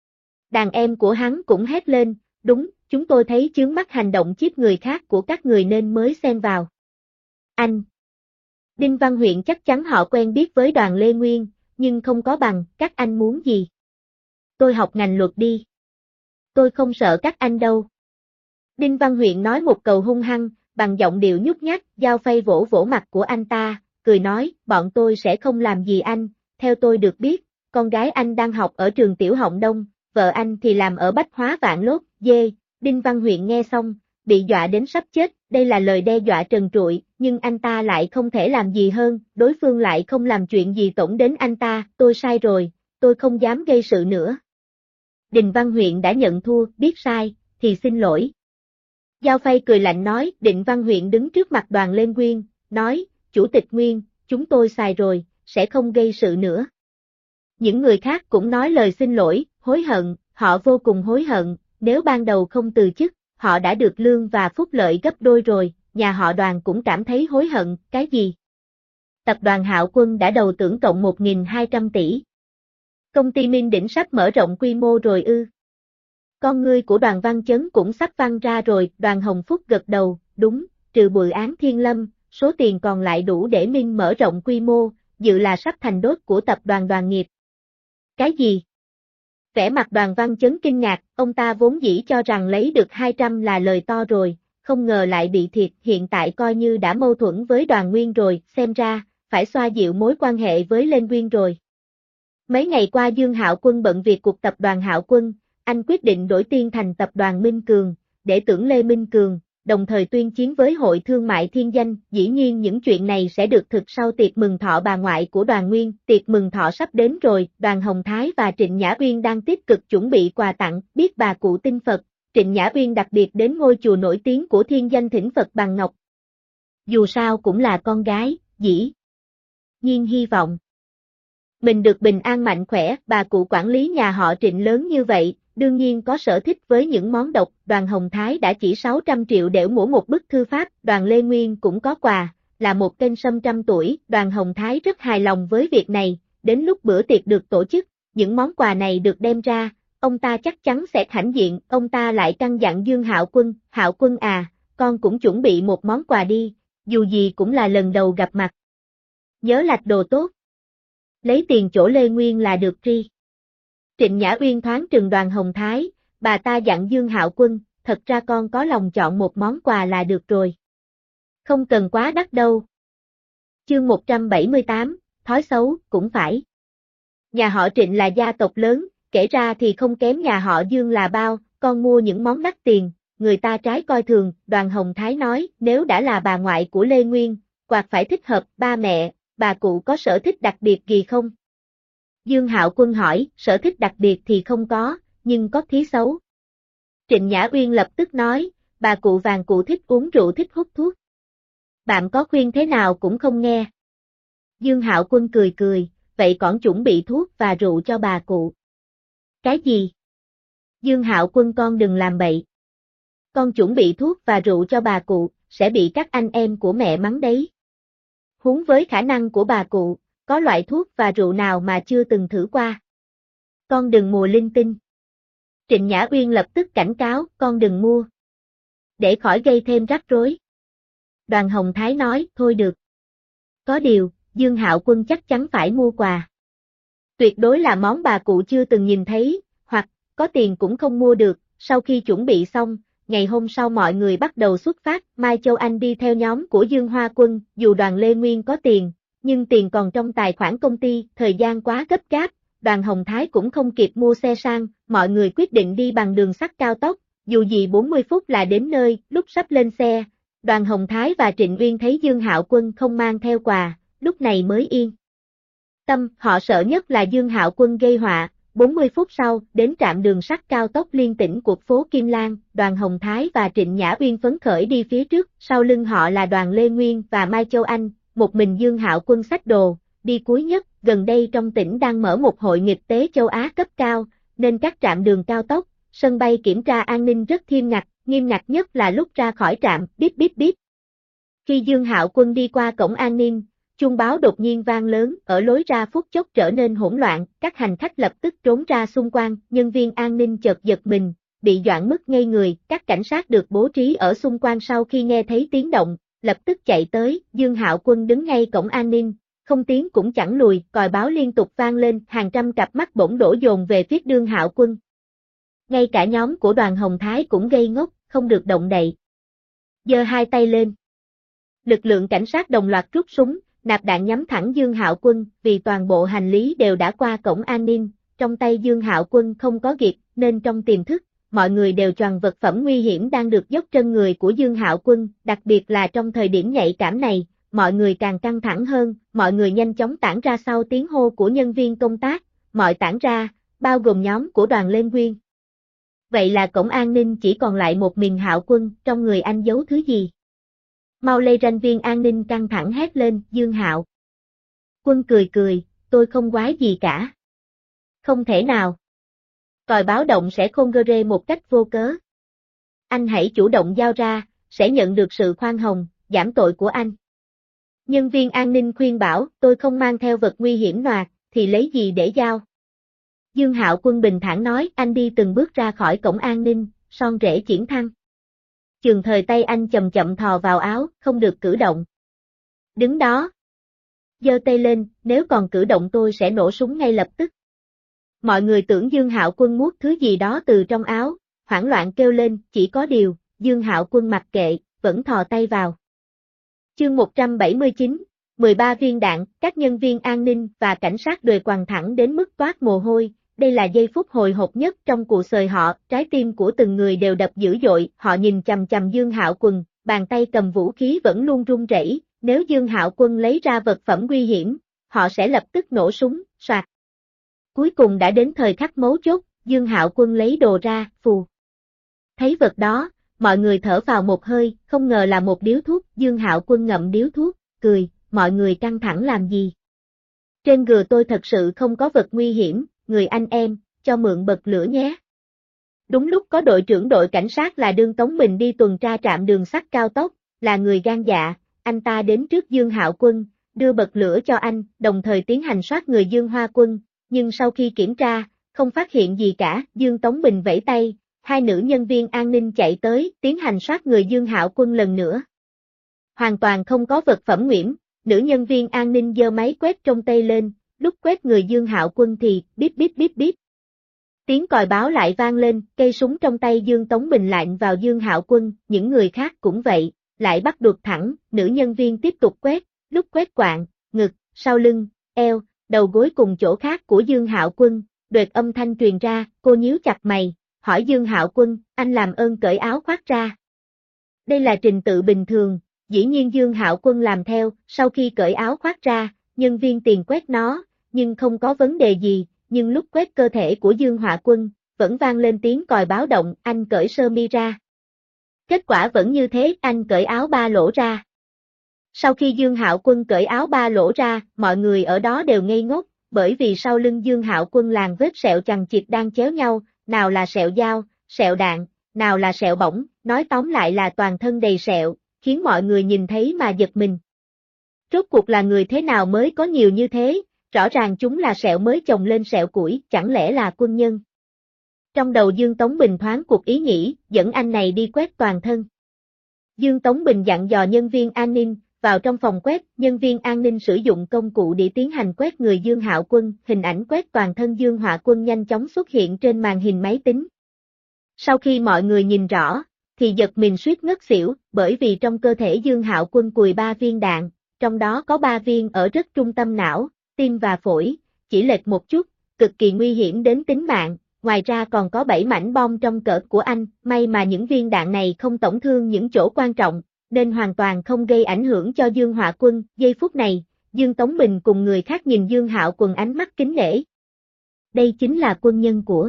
Đàn em của hắn cũng hét lên, đúng, chúng tôi thấy chướng mắt hành động giết người khác của các người nên mới xen vào. Anh! Đinh Văn Huyện chắc chắn họ quen biết với Đoàn Lê Nguyên, nhưng không có bằng, các anh muốn gì? Tôi học ngành luật đi. Tôi không sợ các anh đâu. Đinh Văn Huyện nói một câu hung hăng, bằng giọng điệu nhút nhát, Dao Phay vỗ vỗ mặt của anh ta, cười nói, bọn tôi sẽ không làm gì anh, theo tôi được biết, con gái anh đang học ở trường tiểu Họng Đông, vợ anh thì làm ở Bách Hóa Vạn Lốt, dê. Đinh Văn Huyện nghe xong, bị dọa đến sắp chết, đây là lời đe dọa trần trụi, nhưng anh ta lại không thể làm gì hơn, đối phương lại không làm chuyện gì tổn đến anh ta, tôi sai rồi, tôi không dám gây sự nữa. Đinh Văn Huyện đã nhận thua, biết sai, thì xin lỗi. Giao Phay cười lạnh nói, Định Văn huyện đứng trước mặt Đoàn Lê Nguyên, nói, Chủ tịch Nguyên, chúng tôi sai rồi, sẽ không gây sự nữa. Những người khác cũng nói lời xin lỗi, hối hận, họ vô cùng hối hận, nếu ban đầu không từ chức, họ đã được lương và phúc lợi gấp đôi rồi, nhà họ Đoàn cũng cảm thấy hối hận, cái gì? Tập đoàn Hạo Quân đã đầu tưởng cộng 1.200 tỷ. Công ty Minh Đỉnh sắp mở rộng quy mô rồi ư? Con ngươi của Đoàn Văn Chấn cũng sắp văng ra rồi, Đoàn Hồng Phúc gật đầu, đúng, trừ Bùi Án Thiên Lâm, số tiền còn lại đủ để Minh mở rộng quy mô, dự là sắp thành đốt của tập đoàn Đoàn Nghiệp. Cái gì? Vẻ mặt Đoàn Văn Chấn kinh ngạc, ông ta vốn dĩ cho rằng lấy được 200 là lời to rồi, không ngờ lại bị thiệt, hiện tại coi như đã mâu thuẫn với Đoàn Nguyên rồi, xem ra, phải xoa dịu mối quan hệ với Lên Nguyên rồi. Mấy ngày qua Dương Hạo Quân bận việc cuộc tập đoàn Hạo Quân, anh quyết định đổi tiên thành tập đoàn Minh Cường, để tưởng Lê Minh Cường, đồng thời tuyên chiến với Hội Thương mại Thiên Danh, dĩ nhiên những chuyện này sẽ được thực sau tiệc mừng thọ bà ngoại của Đoàn Nguyên, tiệc mừng thọ sắp đến rồi, Đoàn Hồng Thái và Trịnh Nhã Uyên đang tích cực chuẩn bị quà tặng, biết bà cụ tin Phật, Trịnh Nhã Uyên đặc biệt đến ngôi chùa nổi tiếng của Thiên Danh thỉnh Phật bằng ngọc. Dù sao cũng là con gái, dĩ nhiên hy vọng mình được bình an mạnh khỏe, bà cụ quản lý nhà họ Trịnh lớn như vậy, đương nhiên có sở thích với những món độc, Đoàn Hồng Thái đã chỉ 600 triệu để mua một bức thư pháp, Đoàn Lê Nguyên cũng có quà, là một tên sâm 100 tuổi, Đoàn Hồng Thái rất hài lòng với việc này, đến lúc bữa tiệc được tổ chức, những món quà này được đem ra, ông ta chắc chắn sẽ hãnh diện, ông ta lại căn dặn Dương Hạo Quân à, con cũng chuẩn bị một món quà đi, dù gì cũng là lần đầu gặp mặt. Nhớ lạch đồ tốt. Lấy tiền chỗ Lê Nguyên là được ri. Trịnh Nhã Uyên thoáng trừng Đoàn Hồng Thái, bà ta dặn Dương Hạo Quân, thật ra con có lòng chọn một món quà là được rồi. Không cần quá đắt đâu. Chương 178, thói xấu, cũng phải. Nhà họ Trịnh là gia tộc lớn, kể ra thì không kém nhà họ Dương là bao, con mua những món đắt tiền, người ta trái coi thường, Đoàn Hồng Thái nói, nếu đã là bà ngoại của Lê Nguyên, quạt phải thích hợp, ba mẹ, bà cụ có sở thích đặc biệt gì không? Dương Hạo Quân hỏi, sở thích đặc biệt thì không có, nhưng có thí xấu. Trịnh Nhã Uyên lập tức nói, bà cụ vàng cụ thích uống rượu thích hút thuốc. Bạn có khuyên thế nào cũng không nghe. Dương Hạo Quân cười cười, vậy còn chuẩn bị thuốc và rượu cho bà cụ. Cái gì? Dương Hạo Quân con đừng làm bậy. Con chuẩn bị thuốc và rượu cho bà cụ, sẽ bị các anh em của mẹ mắng đấy. Huống với khả năng của bà cụ, có loại thuốc và rượu nào mà chưa từng thử qua. Con đừng mùa linh tinh. Trịnh Nhã Uyên lập tức cảnh cáo, con đừng mua. Để khỏi gây thêm rắc rối. Đoàn Hồng Thái nói, thôi được. Có điều, Dương Hạo Quân chắc chắn phải mua quà. Tuyệt đối là món bà cụ chưa từng nhìn thấy, hoặc, có tiền cũng không mua được, sau khi chuẩn bị xong, ngày hôm sau mọi người bắt đầu xuất phát, Mai Châu Anh đi theo nhóm của Dương Hoa Quân, dù Đoàn Lê Nguyên có tiền, nhưng tiền còn trong tài khoản công ty, thời gian quá gấp gáp, Đoàn Hồng Thái cũng không kịp mua xe sang, mọi người quyết định đi bằng đường sắt cao tốc, dù gì 40 phút là đến nơi, lúc sắp lên xe, Đoàn Hồng Thái và Trịnh Uyên thấy Dương Hạo Quân không mang theo quà, lúc này mới yên tâm, họ sợ nhất là Dương Hạo Quân gây họa. 40 phút sau, đến trạm đường sắt cao tốc liên tỉnh của phố Kim Lan, Đoàn Hồng Thái và Trịnh Nhã Uyên phấn khởi đi phía trước, sau lưng họ là Đoàn Lê Nguyên và Mai Châu Anh, một mình Dương Hạo Quân xách đồ, đi cuối nhất, gần đây trong tỉnh đang mở một hội nghịch tế châu Á cấp cao, nên các trạm đường cao tốc, sân bay kiểm tra an ninh rất nghiêm ngặt nhất là lúc ra khỏi trạm, bíp bíp bíp. Khi Dương Hạo Quân đi qua cổng an ninh, chuông báo đột nhiên vang lớn, ở lối ra phút chốc trở nên hỗn loạn, các hành khách lập tức trốn ra xung quanh, nhân viên an ninh chợt giật mình, bị doạng mất ngây người, các cảnh sát được bố trí ở xung quanh sau khi nghe thấy tiếng động, lập tức chạy tới, Dương Hạo Quân đứng ngay cổng an ninh, không tiến cũng chẳng lùi, còi báo liên tục vang lên, hàng trăm cặp mắt bỗng đổ dồn về phía Dương Hạo Quân. Ngay cả nhóm của Đoàn Hồng Thái cũng ngây ngốc, không được động đậy. Giơ hai tay lên. Lực lượng cảnh sát đồng loạt rút súng, nạp đạn nhắm thẳng Dương Hạo Quân, vì toàn bộ hành lý đều đã qua cổng an ninh, trong tay Dương Hạo Quân không có ghịp, nên trong tiềm thức, mọi người đều choàng vật phẩm nguy hiểm đang được dốc trên người của Dương Hạo Quân, đặc biệt là trong thời điểm nhạy cảm này, mọi người càng căng thẳng hơn, mọi người nhanh chóng tản ra sau tiếng hô của nhân viên công tác, mọi tản ra, bao gồm nhóm của Đoàn Lên Nguyên. Vậy là cổng an ninh chỉ còn lại một mình Hạo Quân, trong người anh giấu thứ gì? Mau lây ranh viên an ninh căng thẳng hét lên, Dương Hạo. Quân cười cười, tôi không quái gì cả. Không thể nào. Còi báo động sẽ khôn gơ rê một cách vô cớ. Anh hãy chủ động giao ra, sẽ nhận được sự khoan hồng, giảm tội của anh. Nhân viên an ninh khuyên bảo, tôi không mang theo vật nguy hiểm noạt, thì lấy gì để giao? Dương Hạo Quân bình thản nói, anh đi từng bước ra khỏi cổng an ninh, son rễ triển thăng. Chừng thời tay anh chậm chậm thò vào áo, không được cử động. Đứng đó. Giơ tay lên, nếu còn cử động tôi sẽ nổ súng ngay lập tức. Mọi người tưởng Dương Hạo Quân mút thứ gì đó từ trong áo, hoảng loạn kêu lên, chỉ có điều, Dương Hạo Quân mặc kệ, vẫn thò tay vào. Chương 179, 13 viên đạn, các nhân viên an ninh và cảnh sát đều quằn thẳng đến mức toát mồ hôi, đây là giây phút hồi hộp nhất trong cuộc đời họ, trái tim của từng người đều đập dữ dội, họ nhìn chằm chằm Dương Hạo Quân, bàn tay cầm vũ khí vẫn luôn run rẩy, nếu Dương Hạo Quân lấy ra vật phẩm nguy hiểm, họ sẽ lập tức nổ súng, soạt. Cuối cùng đã đến thời khắc mấu chốt, Dương Hạo Quân lấy đồ ra, phù. Thấy vật đó, mọi người thở vào một hơi, không ngờ là một điếu thuốc, Dương Hạo Quân ngậm điếu thuốc, cười, mọi người căng thẳng làm gì? Trên người tôi thật sự không có vật nguy hiểm, người anh em, cho mượn bật lửa nhé. Đúng lúc có đội trưởng đội cảnh sát là Đương Tống Bình đi tuần tra trạm đường sắt cao tốc, là người gan dạ, anh ta đến trước Dương Hạo Quân, đưa bật lửa cho anh, đồng thời tiến hành soát người Dương Hoa Quân, nhưng sau khi kiểm tra, không phát hiện gì cả, Dương Tống Bình vẫy tay, hai nữ nhân viên an ninh chạy tới, tiến hành soát người Dương Hạo Quân lần nữa. Hoàn toàn không có vật phẩm nguy hiểm, nữ nhân viên an ninh giơ máy quét trong tay lên, lúc quét người Dương Hạo Quân thì, bíp bíp bíp bíp. Tiếng còi báo lại vang lên, cây súng trong tay Dương Tống Bình lạnh vào Dương Hạo Quân, những người khác cũng vậy, lại bắt đuột thẳng, nữ nhân viên tiếp tục quét, lúc quét quạng, ngực, sau lưng, eo, đầu gối cùng chỗ khác của Dương Hạo Quân, đoạt âm thanh truyền ra, cô nhíu chặt mày, hỏi Dương Hạo Quân, anh làm ơn cởi áo khoác ra. Đây là trình tự bình thường, dĩ nhiên Dương Hạo Quân làm theo, sau khi cởi áo khoác ra, nhân viên tiền quét nó, nhưng không có vấn đề gì, nhưng lúc quét cơ thể của Dương Hạo Quân, vẫn vang lên tiếng còi báo động, anh cởi sơ mi ra. Kết quả vẫn như thế, anh cởi áo ba lỗ ra. Sau khi Dương Hạo Quân cởi áo ba lỗ ra, mọi người ở đó đều ngây ngốc, bởi vì sau lưng Dương Hạo Quân làn vết sẹo chằng chịt đang chéo nhau, nào là sẹo dao, sẹo đạn, nào là sẹo bỏng, nói tóm lại là toàn thân đầy sẹo, khiến mọi người nhìn thấy mà giật mình. Rốt cuộc là người thế nào mới có nhiều như thế, rõ ràng chúng là sẹo mới chồng lên sẹo củi, chẳng lẽ là quân nhân. Trong đầu Dương Tống Bình thoáng cuộc ý nghĩ, dẫn anh này đi quét toàn thân. Dương Tống Bình dặn dò nhân viên an ninh, vào trong phòng quét, nhân viên an ninh sử dụng công cụ để tiến hành quét người Dương Hạo Quân, hình ảnh quét toàn thân Dương Hạo Quân nhanh chóng xuất hiện trên màn hình máy tính. Sau khi mọi người nhìn rõ, thì giật mình suýt ngất xỉu, bởi vì trong cơ thể Dương Hạo Quân cùi 3 viên đạn, trong đó có 3 viên ở rất trung tâm não, tim và phổi, chỉ lệch một chút, cực kỳ nguy hiểm đến tính mạng, ngoài ra còn có 7 mảnh bom trong cỡ của anh, may mà những viên đạn này không tổn thương những chỗ quan trọng, nên hoàn toàn không gây ảnh hưởng cho Dương Hạo Quân. Giây phút này, Dương Tống Bình cùng người khác nhìn Dương Hạo Quân ánh mắt kính nể. Đây chính là quân nhân của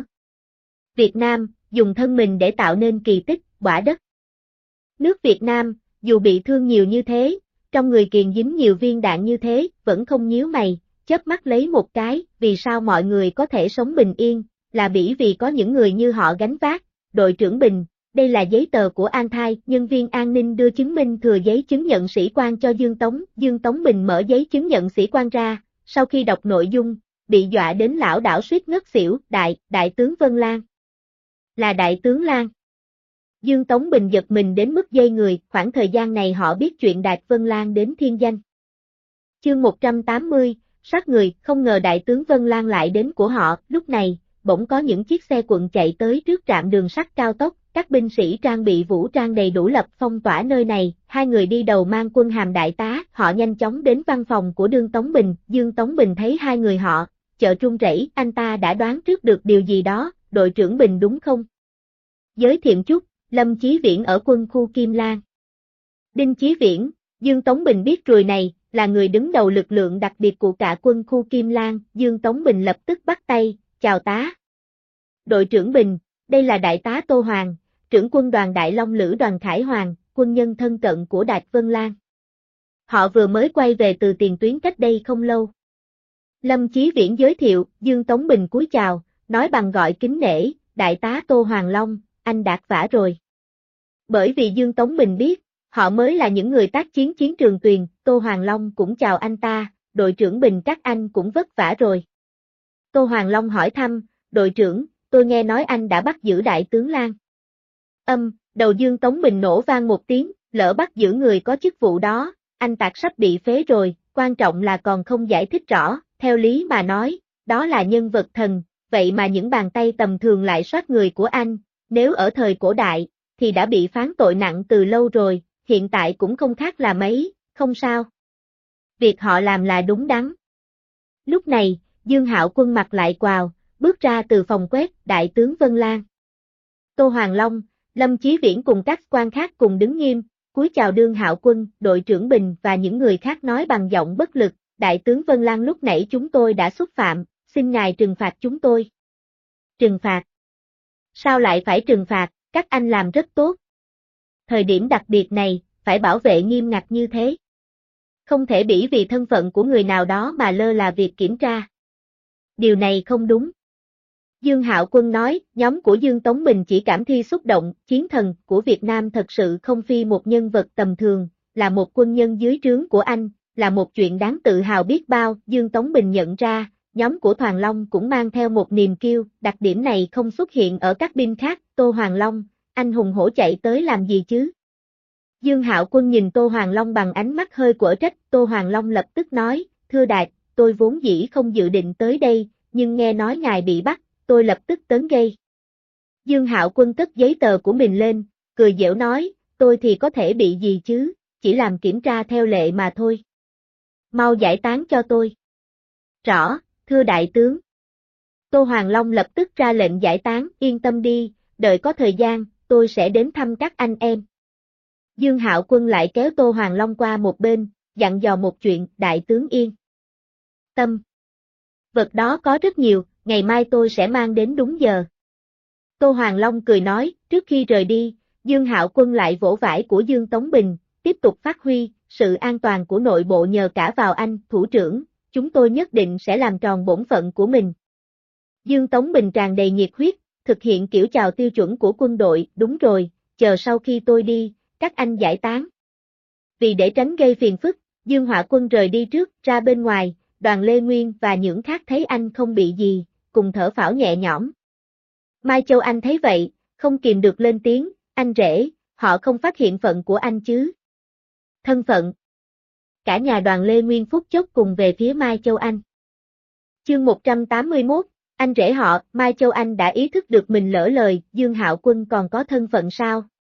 Việt Nam, dùng thân mình để tạo nên kỳ tích, bõa đất. Nước Việt Nam, dù bị thương nhiều như thế, trong người kiềng dính nhiều viên đạn như thế, vẫn không nhíu mày, chớp mắt lấy một cái, vì sao mọi người có thể sống bình yên, là bởi vì có những người như họ gánh vác. Đội trưởng Bình, đây là giấy tờ của An Thai, nhân viên an ninh đưa chứng minh thừa giấy chứng nhận sĩ quan cho Dương Tống Bình mở giấy chứng nhận sĩ quan ra, sau khi đọc nội dung, bị dọa đến lảo đảo suýt ngất xỉu, đại tướng Vân Lan. Là đại tướng Lan. Dương Tống Bình giật mình đến mức dây người, khoảng thời gian này họ biết chuyện Đạt Vân Lan đến thiên danh. Chương 180, sát người, không ngờ đại tướng Vân Lan lại đến của họ, lúc này, bỗng có những chiếc xe quận chạy tới trước trạm đường sắt cao tốc, các binh sĩ trang bị vũ trang đầy đủ lập phong tỏa nơi này, hai người đi đầu mang quân hàm đại tá, họ nhanh chóng đến văn phòng của Dương Tống Bình, Dương Tống Bình thấy hai người họ, chợ run rẩy, anh ta đã đoán trước được điều gì đó, đội trưởng Bình đúng không? Giới thiệu chút, Lâm Chí Viễn ở quân khu Kim Lan. Đinh Chí Viễn, Dương Tống Bình biết rồi này, là người đứng đầu lực lượng đặc biệt của cả quân khu Kim Lan, Dương Tống Bình lập tức bắt tay, chào tá. Đội trưởng Bình, đây là đại tá Tô Hoàng, trưởng quân đoàn Đại Long Lữ đoàn Khải Hoàng, quân nhân thân cận của Đạch Vân Lan. Họ vừa mới quay về từ tiền tuyến cách đây không lâu. Lâm Chí Viễn giới thiệu, Dương Tống Bình cúi chào, nói bằng gọi kính nể, đại tá Tô Hoàng Long, anh đạt vả rồi. Bởi vì Dương Tống Bình biết, họ mới là những người tác chiến chiến trường Tuyền, Tô Hoàng Long cũng chào anh ta, đội trưởng Bình các anh cũng vất vả rồi. Tô Hoàng Long hỏi thăm, đội trưởng, tôi nghe nói anh đã bắt giữ đại tướng Lan. Đầu Dương Tống Bình nổ vang một tiếng, lỡ bắt giữ người có chức vụ đó, anh Tạc sắp bị phế rồi, quan trọng là còn không giải thích rõ, theo lý mà nói, đó là nhân vật thần, vậy mà những bàn tay tầm thường lại soát người của anh, nếu ở thời cổ đại, thì đã bị phán tội nặng từ lâu rồi, hiện tại cũng không khác là mấy, không sao. Việc họ làm là đúng đắn. Lúc này, Dương Hạo Quân mặt lại quào, bước ra từ phòng quét, đại tướng Vân Lan. Tô Hoàng Long, Lâm Chí Viễn cùng các quan khác cùng đứng nghiêm, cúi chào Dương Hạo Quân, đội trưởng Bình và những người khác nói bằng giọng bất lực, đại tướng Vân Lan lúc nãy chúng tôi đã xúc phạm, xin ngài trừng phạt chúng tôi. Trừng phạt? Sao lại phải trừng phạt, các anh làm rất tốt. Thời điểm đặc biệt này, phải bảo vệ nghiêm ngặt như thế. Không thể bỉ vì thân phận của người nào đó mà lơ là việc kiểm tra. Điều này không đúng. Dương Hạo Quân nói, nhóm của Dương Tống Bình chỉ cảm thi xúc động, chiến thần của Việt Nam thật sự không phi một nhân vật tầm thường, là một quân nhân dưới trướng của anh, là một chuyện đáng tự hào biết bao. Dương Tống Bình nhận ra, nhóm của Hoàng Long cũng mang theo một niềm kiêu, đặc điểm này không xuất hiện ở các binh khác. Tô Hoàng Long, anh hùng hổ chạy tới làm gì chứ? Dương Hạo Quân nhìn Tô Hoàng Long bằng ánh mắt hơi quở trách, Tô Hoàng Long lập tức nói, thưa Đạt, tôi vốn dĩ không dự định tới đây, nhưng nghe nói ngài bị bắt, tôi lập tức tấn gây. Dương Hạo Quân cất giấy tờ của mình lên, cười giễu nói, tôi thì có thể bị gì chứ, chỉ làm kiểm tra theo lệ mà thôi. Mau giải tán cho tôi. Rõ, thưa đại tướng. Tô Hoàng Long lập tức ra lệnh giải tán, yên tâm đi, đợi có thời gian, tôi sẽ đến thăm các anh em. Dương Hạo Quân lại kéo Tô Hoàng Long qua một bên, dặn dò một chuyện, đại tướng yên tâm. Vật đó có rất nhiều, ngày mai tôi sẽ mang đến đúng giờ. Tô Hoàng Long cười nói, trước khi rời đi, Dương Hạo Quân lại vỗ vải của Dương Tống Bình, tiếp tục phát huy, sự an toàn của nội bộ nhờ cả vào anh, thủ trưởng, chúng tôi nhất định sẽ làm tròn bổn phận của mình. Dương Tống Bình tràn đầy nhiệt huyết, thực hiện kiểu chào tiêu chuẩn của quân đội, đúng rồi, chờ sau khi tôi đi, các anh giải tán. Vì để tránh gây phiền phức, Dương Hạo Quân rời đi trước, ra bên ngoài, Đoàn Lê Nguyên và những khác thấy anh không bị gì, cùng thở phào nhẹ nhõm. Mai Châu Anh thấy vậy, không kìm được lên tiếng, anh rể, họ không phát hiện phận của anh chứ? Thân phận. Cả nhà Đoàn Lê Nguyên phút chốc cùng về phía Mai Châu Anh. Chương 181, anh rể họ, Mai Châu Anh đã ý thức được mình lỡ lời, Dương Hạo Quân còn có thân phận sao?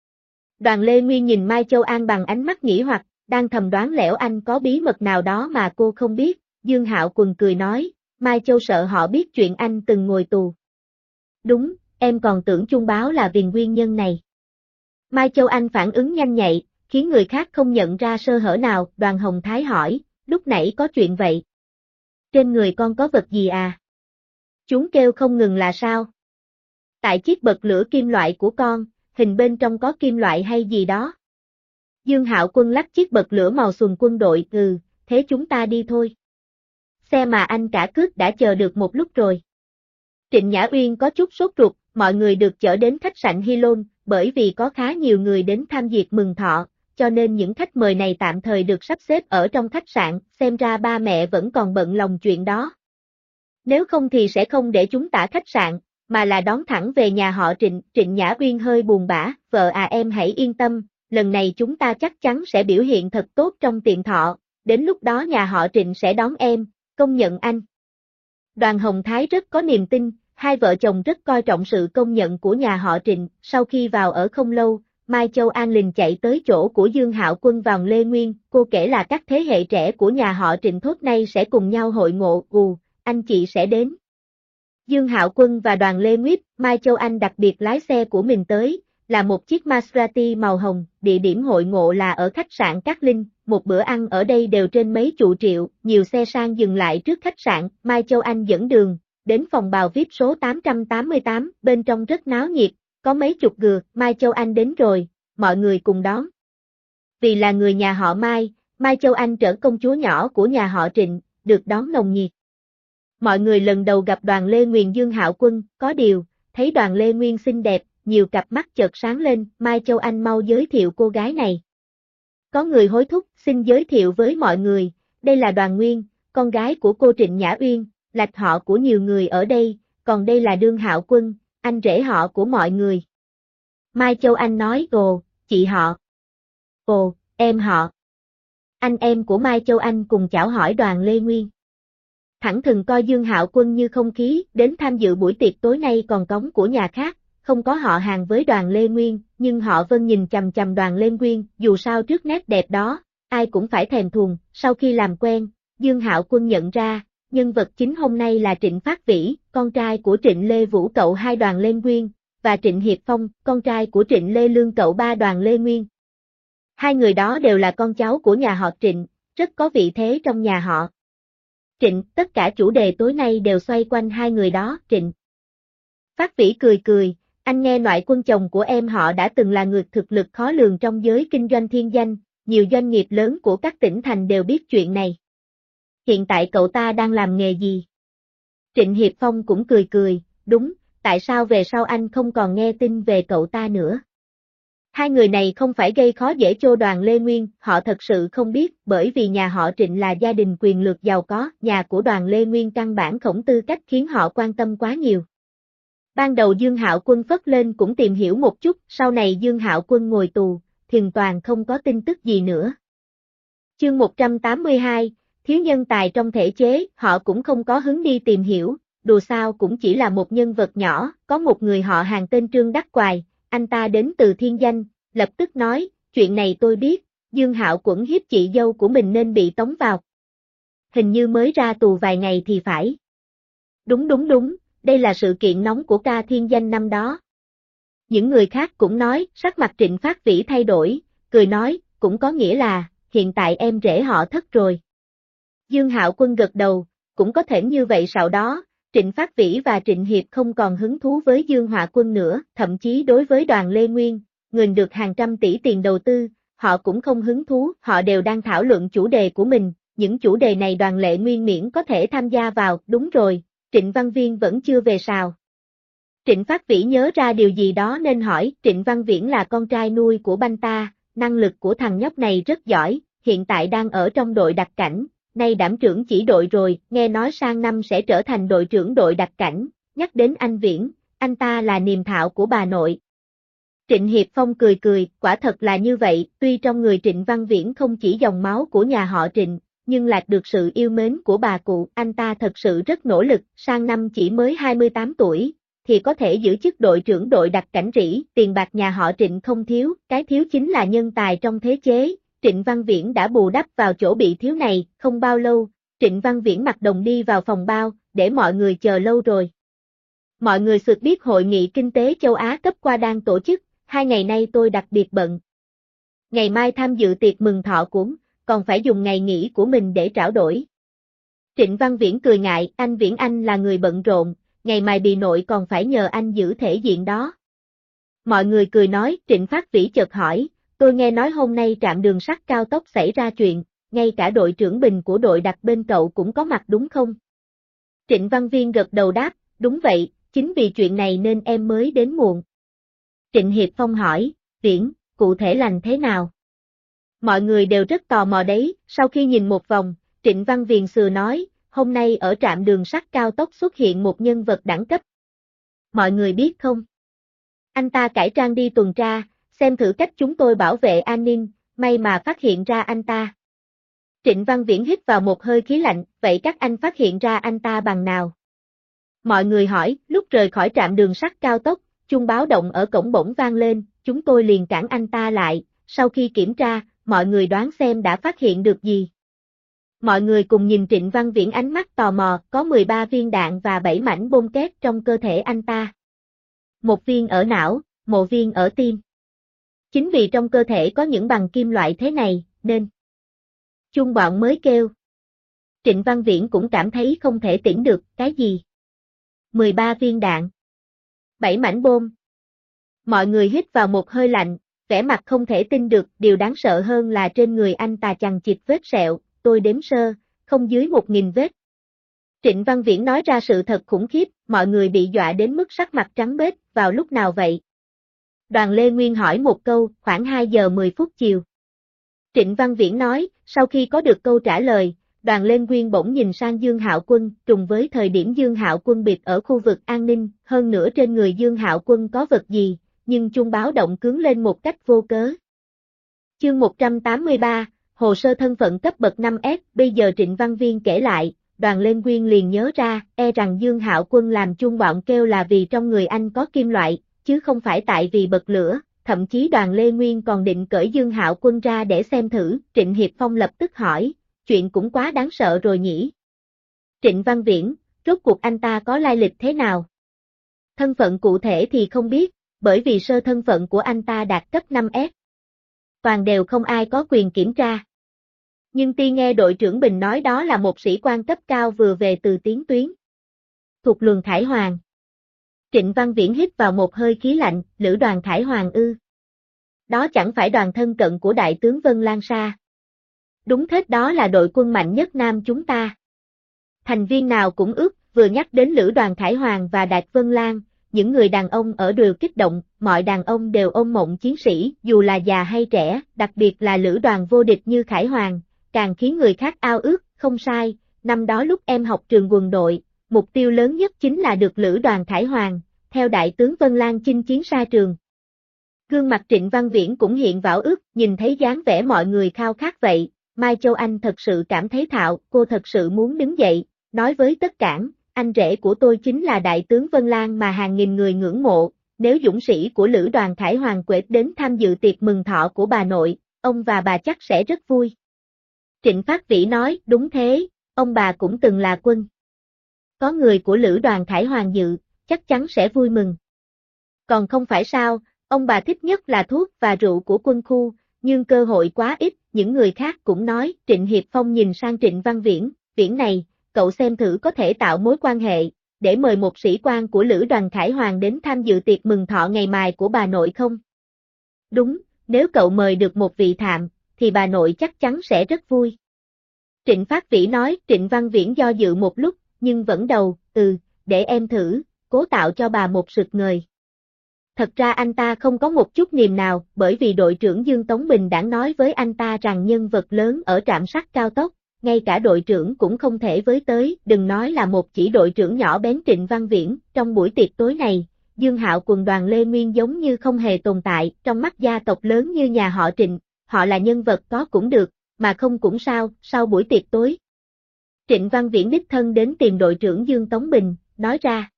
Đoàn Lê Nguyên nhìn Mai Châu An bằng ánh mắt nghi hoặc, đang thầm đoán lẻo anh có bí mật nào đó mà cô không biết, Dương Hạo Quân cười nói, Mai Châu sợ họ biết chuyện anh từng ngồi tù. Đúng, em còn tưởng Trung báo là vì nguyên nhân này. Mai Châu Anh phản ứng nhanh nhạy, khiến người khác không nhận ra sơ hở nào, Đoàn Hồng Thái hỏi, lúc nãy có chuyện vậy. Trên người con có vật gì à? Chúng kêu không ngừng là sao? Tại chiếc bật lửa kim loại của con, hình bên trong có kim loại hay gì đó. Dương Hạo Quân lắc chiếc bật lửa màu xuồng quân đội, thế chúng ta đi thôi. Xe mà anh cả cước đã chờ được một lúc rồi. Trịnh Nhã Uyên có chút sốt ruột, mọi người được chở đến khách sạn Hilton, bởi vì có khá nhiều người đến tham dự mừng thọ, cho nên những khách mời này tạm thời được sắp xếp ở trong khách sạn, xem ra ba mẹ vẫn còn bận lòng chuyện đó. Nếu không thì sẽ không để chúng tả khách sạn, mà là đón thẳng về nhà họ Trịnh. Trịnh Nhã Uyên hơi buồn bã, vợ à em hãy yên tâm, lần này chúng ta chắc chắn sẽ biểu hiện thật tốt trong tiệc thọ, đến lúc đó nhà họ Trịnh sẽ đón em, công nhận anh. Đoàn Hồng Thái rất có niềm tin, hai vợ chồng rất coi trọng sự công nhận của nhà họ Trịnh, sau khi vào ở không lâu, Mai Châu An liền chạy tới chỗ của Dương Hạo Quân vào Lê Nguyên, cô kể là các thế hệ trẻ của nhà họ Trịnh thốt nay sẽ cùng nhau hội ngộ, anh chị sẽ đến. Dương Hạo Quân và Đoàn Lê Nguyếp, Mai Châu Anh đặc biệt lái xe của mình tới, là một chiếc Maserati màu hồng, địa điểm hội ngộ là ở khách sạn Cát Linh, một bữa ăn ở đây đều trên mấy chục triệu, nhiều xe sang dừng lại trước khách sạn, Mai Châu Anh dẫn đường, đến phòng bào VIP số 888, bên trong rất náo nhiệt, có mấy chục gừa, Mai Châu Anh đến rồi, mọi người cùng đón. Vì là người nhà họ Mai, Mai Châu Anh trở công chúa nhỏ của nhà họ Trịnh, được đón nồng nhiệt. Mọi người lần đầu gặp Đoàn Lê Nguyên Dương Hạo Quân, có điều, thấy Đoàn Lê Nguyên xinh đẹp, nhiều cặp mắt chợt sáng lên, Mai Châu Anh mau giới thiệu cô gái này. Có người hối thúc, xin giới thiệu với mọi người, đây là Đoàn Nguyên, con gái của cô Trịnh Nhã Uyên, lạch họ của nhiều người ở đây, còn đây là Đương Hạo Quân, anh rể họ của mọi người. Mai Châu Anh nói, ồ, chị họ. Ồ, em họ. Anh em của Mai Châu Anh cùng chào hỏi Đoàn Lê Nguyên. Thẳng thừng coi Dương Hạo Quân như không khí, đến tham dự buổi tiệc tối nay còn cống của nhà khác, không có họ hàng với Đoàn Lê Nguyên, nhưng họ Vân nhìn chằm chằm Đoàn Lê Nguyên, dù sao trước nét đẹp đó, ai cũng phải thèm thuồng, sau khi làm quen, Dương Hạo Quân nhận ra, nhân vật chính hôm nay là Trịnh Phát Vĩ, con trai của Trịnh Lê Vũ cậu hai Đoàn Lê Nguyên, và Trịnh Hiệp Phong, con trai của Trịnh Lê Lương cậu ba Đoàn Lê Nguyên. Hai người đó đều là con cháu của nhà họ Trịnh, rất có vị thế trong nhà họ Trịnh, tất cả chủ đề tối nay đều xoay quanh hai người đó, Trịnh Phát Vĩ cười cười, anh nghe ngoại quân chồng của em họ đã từng là người thực lực khó lường trong giới kinh doanh thiên danh, nhiều doanh nghiệp lớn của các tỉnh thành đều biết chuyện này. Hiện tại cậu ta đang làm nghề gì? Trịnh Hiệp Phong cũng cười cười, đúng, tại sao về sau anh không còn nghe tin về cậu ta nữa? Hai người này không phải gây khó dễ cho Đoàn Lê Nguyên, họ thật sự không biết, bởi vì nhà họ Trịnh là gia đình quyền lực giàu có, nhà của Đoàn Lê Nguyên căn bản không tư cách khiến họ quan tâm quá nhiều. Ban đầu Dương Hạo Quân phất lên cũng tìm hiểu một chút, sau này Dương Hạo Quân ngồi tù, hoàn toàn không có tin tức gì nữa. Chương 182, thiếu nhân tài trong thể chế, họ cũng không có hứng đi tìm hiểu, dù sao cũng chỉ là một nhân vật nhỏ, có một người họ hàng tên Trương Đắc Quài, anh ta đến từ thiên danh, lập tức nói, chuyện này tôi biết, Dương Hạo Quẩn hiếp chị dâu của mình nên bị tống vào. Hình như mới ra tù vài ngày thì phải. Đúng, đây là sự kiện nóng của ca thiên danh năm đó. Những người khác cũng nói, sắc mặt Trịnh Phát Vĩ thay đổi, cười nói, cũng có nghĩa là, hiện tại em rể họ thất rồi. Dương Hạo Quân gật đầu, cũng có thể như vậy sau đó, Trịnh Phát Vĩ và Trịnh Hiệp không còn hứng thú với Dương Hạo Quân nữa, thậm chí đối với Đoàn Lê Nguyên, người được hàng trăm tỷ tiền đầu tư, họ cũng không hứng thú, họ đều đang thảo luận chủ đề của mình, những chủ đề này Đoàn Lê Nguyên miễn có thể tham gia vào, đúng rồi, Trịnh Văn Viên vẫn chưa về sao? Trịnh Phát Vĩ nhớ ra điều gì đó nên hỏi, Trịnh Văn Viễn là con trai nuôi của banh ta, năng lực của thằng nhóc này rất giỏi, hiện tại đang ở trong đội đặc cảnh, nay đảm trưởng chỉ đội rồi, nghe nói sang năm sẽ trở thành đội trưởng đội đặc cảnh, nhắc đến anh Viễn, anh ta là niềm thạo của bà nội. Trịnh Hiệp Phong cười, quả thật là như vậy, tuy trong người Trịnh Văn Viễn không chỉ dòng máu của nhà họ Trịnh, nhưng lạc được sự yêu mến của bà cụ, anh ta thật sự rất nỗ lực, sang năm chỉ mới 28 tuổi, thì có thể giữ chức đội trưởng đội đặc cảnh rỉ, tiền bạc nhà họ Trịnh không thiếu, cái thiếu chính là nhân tài trong thế chế, Trịnh Văn Viễn đã bù đắp vào chỗ bị thiếu này, không bao lâu, Trịnh Văn Viễn mặc đồng đi vào phòng bao, để mọi người chờ lâu rồi. Mọi người sực biết hội nghị kinh tế châu Á cấp qua đang tổ chức, 2 ngày nay tôi đặc biệt bận. Ngày mai tham dự tiệc mừng thọ cũng, còn phải dùng ngày nghỉ của mình để trao đổi. Trịnh Văn Viễn cười ngại, anh Viễn anh là người bận rộn, ngày mai bị nội còn phải nhờ anh giữ thể diện đó. Mọi người cười nói, Trịnh Phát Vĩ chợt hỏi, tôi nghe nói hôm nay trạm đường sắt cao tốc xảy ra chuyện, ngay cả đội trưởng Bình của đội đặc bên cậu cũng có mặt đúng không? Trịnh Văn Viên gật đầu đáp, đúng vậy, chính vì chuyện này nên em mới đến muộn. Trịnh Hiệp Phong hỏi, Viễn, cụ thể lành thế nào? Mọi người đều rất tò mò đấy, sau khi nhìn một vòng, Trịnh Văn Viền sừa nói, hôm nay ở trạm đường sắt cao tốc xuất hiện một nhân vật đẳng cấp. Mọi người biết không? Anh ta cải trang đi tuần tra, xem thử cách chúng tôi bảo vệ an ninh, may mà phát hiện ra anh ta. Trịnh Văn Viễn hít vào một hơi khí lạnh, vậy các anh phát hiện ra anh ta bằng nào? Mọi người hỏi, lúc rời khỏi trạm đường sắt cao tốc, chuông báo động ở cổng bỗng vang lên, chúng tôi liền cản anh ta lại, sau khi kiểm tra, mọi người đoán xem đã phát hiện được gì. Mọi người cùng nhìn Trịnh Văn Viễn ánh mắt tò mò, có 13 viên đạn và 7 mảnh bom két trong cơ thể anh ta. Một viên ở não, một viên ở tim. Chính vì trong cơ thể có những bằng kim loại thế này, nên chuông bọn mới kêu. Trịnh Văn Viễn cũng cảm thấy không thể tĩnh được, cái gì? 13 viên đạn. 7 mảnh bom. Mọi người hít vào một hơi lạnh, vẻ mặt không thể tin được, điều đáng sợ hơn là trên người anh ta chằng chịt vết sẹo, tôi đếm sơ, không dưới 1000 vết. Trịnh Văn Viễn nói ra sự thật khủng khiếp, mọi người bị dọa đến mức sắc mặt trắng bệch, vào lúc nào vậy? Đoàn Lê Nguyên hỏi một câu, khoảng 2 giờ 10 phút chiều. Trịnh Văn Viễn nói, sau khi có được câu trả lời, Đoàn Lê Nguyên bỗng nhìn sang Dương Hạo Quân, trùng với thời điểm Dương Hạo Quân biệt ở khu vực an ninh, hơn nữa trên người Dương Hạo Quân có vật gì, nhưng chuông báo động cứng lên một cách vô cớ. Chương 183, hồ sơ thân phận cấp bậc 5S, bây giờ Trịnh Văn Viên kể lại, Đoàn Lê Nguyên liền nhớ ra, rằng Dương Hạo Quân làm chuông bọn kêu là vì trong người anh có kim loại, chứ không phải tại vì bật lửa, thậm chí Đoàn Lê Nguyên còn định cởi Dương Hạo Quân ra để xem thử, Trịnh Hiệp Phong lập tức hỏi, chuyện cũng quá đáng sợ rồi nhỉ. Trịnh Văn Viễn, rốt cuộc anh ta có lai lịch thế nào? Thân phận cụ thể thì không biết, bởi vì sơ thân phận của anh ta đạt cấp 5S. Toàn đều không ai có quyền kiểm tra. Nhưng ti nghe đội trưởng Bình nói đó là một sĩ quan cấp cao vừa về từ Tiến Tuyến. Thuộc luồng Khải Hoàng. Trịnh Văn Viễn hít vào một hơi khí lạnh, lữ đoàn Khải Hoàng ư. Đó chẳng phải đoàn thân cận của đại tướng Vân Lan Sa. Đúng thế, đó là đội quân mạnh nhất Nam chúng ta. Thành viên nào cũng ước, vừa nhắc đến lữ đoàn Khải Hoàng và Đạt Vân Lan, những người đàn ông ở đều kích động, mọi đàn ông đều ôm mộng chiến sĩ, dù là già hay trẻ, đặc biệt là lữ đoàn vô địch như Khải Hoàng, càng khiến người khác ao ước, không sai, năm đó lúc em học trường quân đội, mục tiêu lớn nhất chính là được lữ đoàn Khải Hoàng, theo đại tướng Vân Lan chinh chiến xa trường. Gương mặt Trịnh Văn Viễn cũng hiện vảo ước, nhìn thấy dáng vẻ mọi người khao khát vậy, Mai Châu Anh thật sự cảm thấy thạo, cô thật sự muốn đứng dậy, nói với tất cả, anh rể của tôi chính là đại tướng Vân Lan mà hàng nghìn người ngưỡng mộ, nếu dũng sĩ của lữ đoàn Khải Hoàng Quệt đến tham dự tiệc mừng thọ của bà nội, ông và bà chắc sẽ rất vui. Trịnh Phát Vĩ nói, đúng thế, ông bà cũng từng là quân. Có người của lữ đoàn Khải Hoàng dự, chắc chắn sẽ vui mừng. Còn không phải sao, ông bà thích nhất là thuốc và rượu của quân khu, nhưng cơ hội quá ít, những người khác cũng nói, Trịnh Hiệp Phong nhìn sang Trịnh Văn Viễn, Viễn này, cậu xem thử có thể tạo mối quan hệ, để mời một sĩ quan của lữ đoàn Khải Hoàng đến tham dự tiệc mừng thọ ngày mài của bà nội không? Đúng, nếu cậu mời được một vị thạm, thì bà nội chắc chắn sẽ rất vui. Trịnh Phát Vĩ nói, Trịnh Văn Viễn do dự một lúc, nhưng vẫn đầu, để em thử, cố tạo cho bà một sực ngời. Thật ra anh ta không có một chút niềm nào, bởi vì đội trưởng Dương Tống Bình đã nói với anh ta rằng nhân vật lớn ở trạm sắt cao tốc, ngay cả đội trưởng cũng không thể với tới, đừng nói là một chỉ đội trưởng nhỏ bén Trịnh Văn Viễn, trong buổi tiệc tối này, Dương Hạo Quân Đoàn Lê Nguyên giống như không hề tồn tại, trong mắt gia tộc lớn như nhà họ Trịnh, họ là nhân vật có cũng được, mà không cũng sao, sau buổi tiệc tối. Trịnh Văn Viễn đích thân đến tìm đội trưởng Dương Tống Bình, nói ra.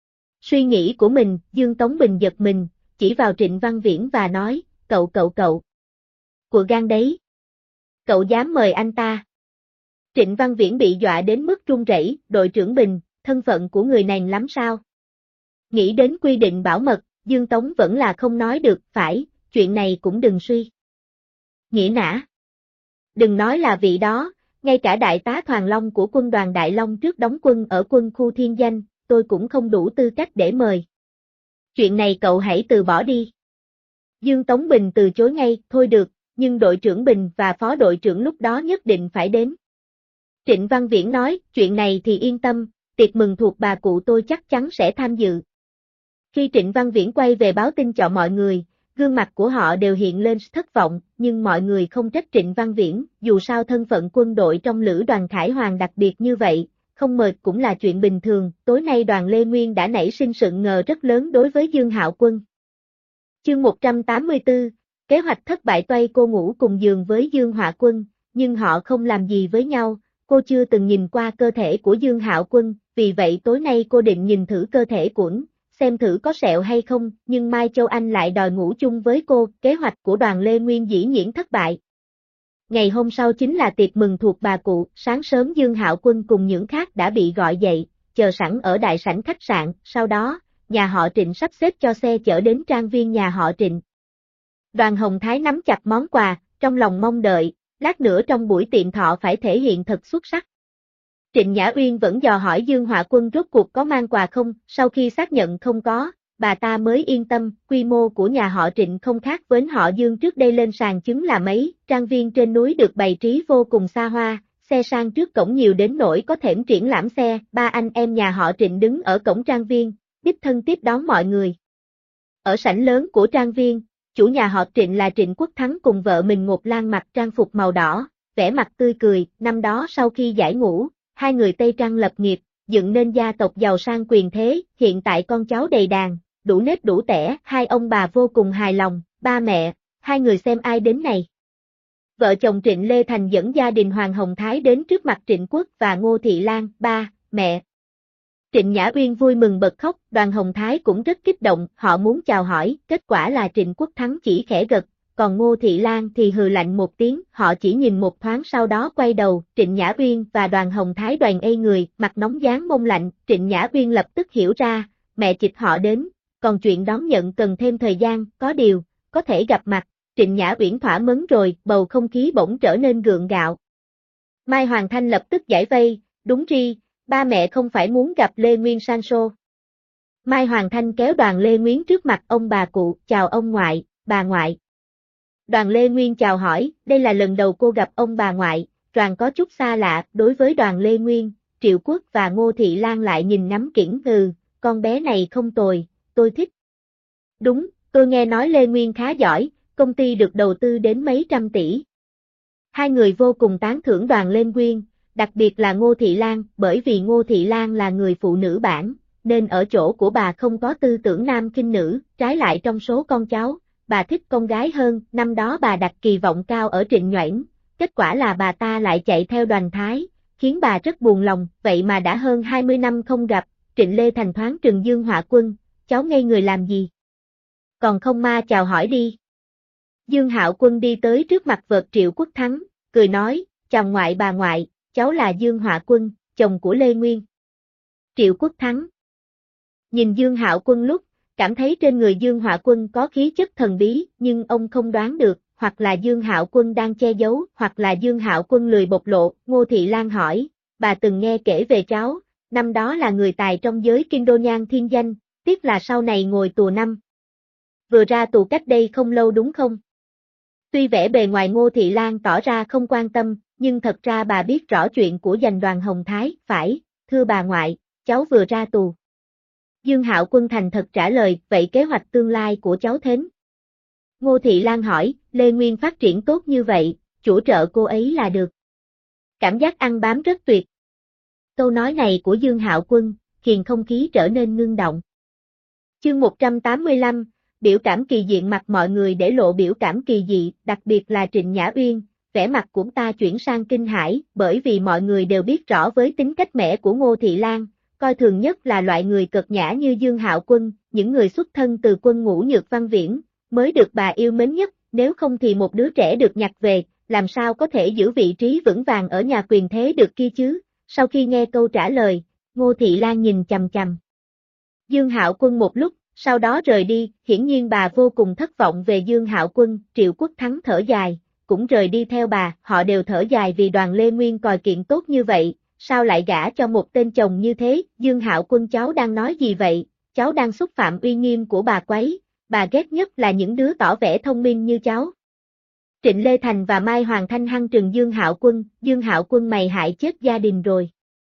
Suy nghĩ của mình, Dương Tống Bình giật mình, chỉ vào Trịnh Văn Viễn và nói, cậu. Của gan đấy. Cậu dám mời anh ta. Trịnh Văn Viễn bị dọa đến mức run rẩy, đội trưởng Bình, thân phận của người này lắm sao? Nghĩ đến quy định bảo mật, Dương Tống vẫn là không nói được, phải, chuyện này cũng đừng suy. Nghĩa nã. Đừng nói là vị đó, ngay cả đại tá Thoàn Long của quân đoàn Đại Long trước đóng quân ở quân khu Thiên Danh, tôi cũng không đủ tư cách để mời. Chuyện này cậu hãy từ bỏ đi. Dương Tống Bình từ chối ngay, thôi được, nhưng đội trưởng Bình và phó đội trưởng lúc đó nhất định phải đến. Trịnh Văn Viễn nói, chuyện này thì yên tâm, tiệc mừng thuộc bà cụ tôi chắc chắn sẽ tham dự. Khi Trịnh Văn Viễn quay về báo tin cho mọi người, gương mặt của họ đều hiện lên thất vọng, nhưng mọi người không trách Trịnh Văn Viễn, dù sao thân phận quân đội trong lữ đoàn Khải Hoàng đặc biệt như vậy, không mời cũng là chuyện bình thường, tối nay đoàn Lê Nguyên đã nảy sinh sự ngờ rất lớn đối với Dương Hạo Quân. Chương 184, kế hoạch thất bại toay cô ngủ cùng giường với Dương Hạo Quân, nhưng họ không làm gì với nhau, cô chưa từng nhìn qua cơ thể của Dương Hạo Quân, vì vậy tối nay cô định nhìn thử cơ thể của xem thử có sẹo hay không, nhưng Mai Châu Anh lại đòi ngủ chung với cô, kế hoạch của đoàn Lê Nguyên dĩ nhiên thất bại. Ngày hôm sau chính là tiệc mừng thuộc bà cụ, sáng sớm Dương Hạo Quân cùng những khác đã bị gọi dậy, chờ sẵn ở đại sảnh khách sạn, sau đó, nhà họ Trịnh sắp xếp cho xe chở đến trang viên nhà họ Trịnh. Đoàn Hồng Thái nắm chặt món quà, trong lòng mong đợi, lát nữa trong buổi tiệc thọ phải thể hiện thật xuất sắc. Trịnh Nhã Uyên vẫn dò hỏi Dương Họa Quân rốt cuộc có mang quà không, sau khi xác nhận không có, bà ta mới yên tâm, quy mô của nhà họ Trịnh không khác với họ Dương trước đây lên sàn chứng là mấy, trang viên trên núi được bày trí vô cùng xa hoa, xe sang trước cổng nhiều đến nỗi có thềm triển lãm xe, ba anh em nhà họ Trịnh đứng ở cổng trang viên, đích thân tiếp đón mọi người. Ở sảnh lớn của trang viên, chủ nhà họ Trịnh là Trịnh Quốc Thắng cùng vợ mình Ngột Lan mặc trang phục màu đỏ, vẻ mặt tươi cười, năm đó sau khi giải ngũ, hai người Tây Trăng lập nghiệp, dựng nên gia tộc giàu sang quyền thế, hiện tại con cháu đầy đàn, đủ nếp đủ tẻ, hai ông bà vô cùng hài lòng, ba mẹ, hai người xem ai đến này. Vợ chồng Trịnh Lê Thành dẫn gia đình Hoàng Hồng Thái đến trước mặt Trịnh Quốc và Ngô Thị Lan, ba, mẹ. Trịnh Nhã Uyên vui mừng bật khóc, Đoàn Hồng Thái cũng rất kích động, họ muốn chào hỏi, kết quả là Trịnh Quốc Thắng chỉ khẽ gật, còn Ngô Thị Lan thì hừ lạnh một tiếng, họ chỉ nhìn một thoáng sau đó quay đầu, Trịnh Nhã Uyên và Đoàn Hồng Thái đoàn ây người, mặt nóng dáng mông lạnh, Trịnh Nhã Uyên lập tức hiểu ra, mẹ chịch họ đến, còn chuyện đón nhận cần thêm thời gian, có điều, có thể gặp mặt, Trịnh Nhã Uyển thỏa mãn rồi, bầu không khí bỗng trở nên gượng gạo. Mai Hoàng Thanh lập tức giải vây, đúng ri, ba mẹ không phải muốn gặp Lê Nguyên Sancho. Mai Hoàng Thanh kéo Đoàn Lê Nguyên trước mặt ông bà cụ, chào ông ngoại, bà ngoại. Đoàn Lê Nguyên chào hỏi, đây là lần đầu cô gặp ông bà ngoại, Đoàn có chút xa lạ, đối với Đoàn Lê Nguyên, Triệu Quốc và Ngô Thị Lan lại nhìn ngắm kiểng con bé này không tồi, tôi thích. Đúng, tôi nghe nói Lê Nguyên khá giỏi, công ty được đầu tư đến mấy trăm tỷ. Hai người vô cùng tán thưởng Đoàn Lê Nguyên, đặc biệt là Ngô Thị Lan, bởi vì Ngô Thị Lan là người phụ nữ bản, nên ở chỗ của bà không có tư tưởng nam khinh nữ, trái lại trong số con cháu, bà thích con gái hơn, năm đó bà đặt kỳ vọng cao ở Trịnh Nhoãn, kết quả là bà ta lại chạy theo Đoàn Thái, khiến bà rất buồn lòng, vậy mà đã hơn 20 năm không gặp, Trịnh Lê Thành thoáng trừng Dương Họa Quân, cháu ngây người làm gì? Còn không ma chào hỏi đi. Dương Hạo Quân đi tới trước mặt vợt Triệu Quốc Thắng, cười nói, chào ngoại bà ngoại, cháu là Dương Họa Quân, chồng của Lê Nguyên. Triệu Quốc Thắng nhìn Dương Hạo Quân lúc, cảm thấy trên người Dương Họa Quân có khí chất thần bí, nhưng ông không đoán được, hoặc là Dương Hạo Quân đang che giấu, hoặc là Dương Hạo Quân lười bộc lộ. Ngô Thị Lan hỏi, bà từng nghe kể về cháu, năm đó là người tài trong giới kinh đô nhan thiên danh, tiếc là sau này ngồi tù năm. Vừa ra tù cách đây không lâu đúng không? Tuy vẻ bề ngoài Ngô Thị Lan tỏ ra không quan tâm, nhưng thật ra bà biết rõ chuyện của giành Đoàn Hồng Thái, phải, thưa bà ngoại, cháu vừa ra tù. Dương Hạo Quân thành thật trả lời, vậy kế hoạch tương lai của cháu thế? Ngô Thị Lan hỏi, Lê Nguyên phát triển tốt như vậy, chủ trợ cô ấy là được. Cảm giác ăn bám rất tuyệt. Câu nói này của Dương Hạo Quân, khiến không khí trở nên ngưng động. Chương 185, biểu cảm kỳ diện mặt mọi người để lộ biểu cảm kỳ dị, đặc biệt là Trịnh Nhã Uyên, vẻ mặt của ta chuyển sang kinh hãi, bởi vì mọi người đều biết rõ với tính cách mẻ của Ngô Thị Lan, coi thường nhất là loại người cợt nhã như Dương Hạo Quân, những người xuất thân từ quân ngũ Nhược Văn Viễn, mới được bà yêu mến nhất, nếu không thì một đứa trẻ được nhặt về, làm sao có thể giữ vị trí vững vàng ở nhà quyền thế được kia chứ? Sau khi nghe câu trả lời, Ngô Thị Lan nhìn chằm chằm Dương Hạo Quân một lúc, sau đó rời đi, hiển nhiên bà vô cùng thất vọng về Dương Hạo Quân, Triệu Quốc Thắng thở dài, cũng rời đi theo bà, họ đều thở dài vì Đoàn Lê Nguyên còi kiện tốt như vậy, sao lại gả cho một tên chồng như thế, Dương Hạo Quân cháu đang nói gì vậy, cháu đang xúc phạm uy nghiêm của bà quấy, bà ghét nhất là những đứa tỏ vẻ thông minh như cháu. Trịnh Lê Thành và Mai Hoàng Thanh hăng trừng Dương Hạo Quân mày hại chết gia đình rồi.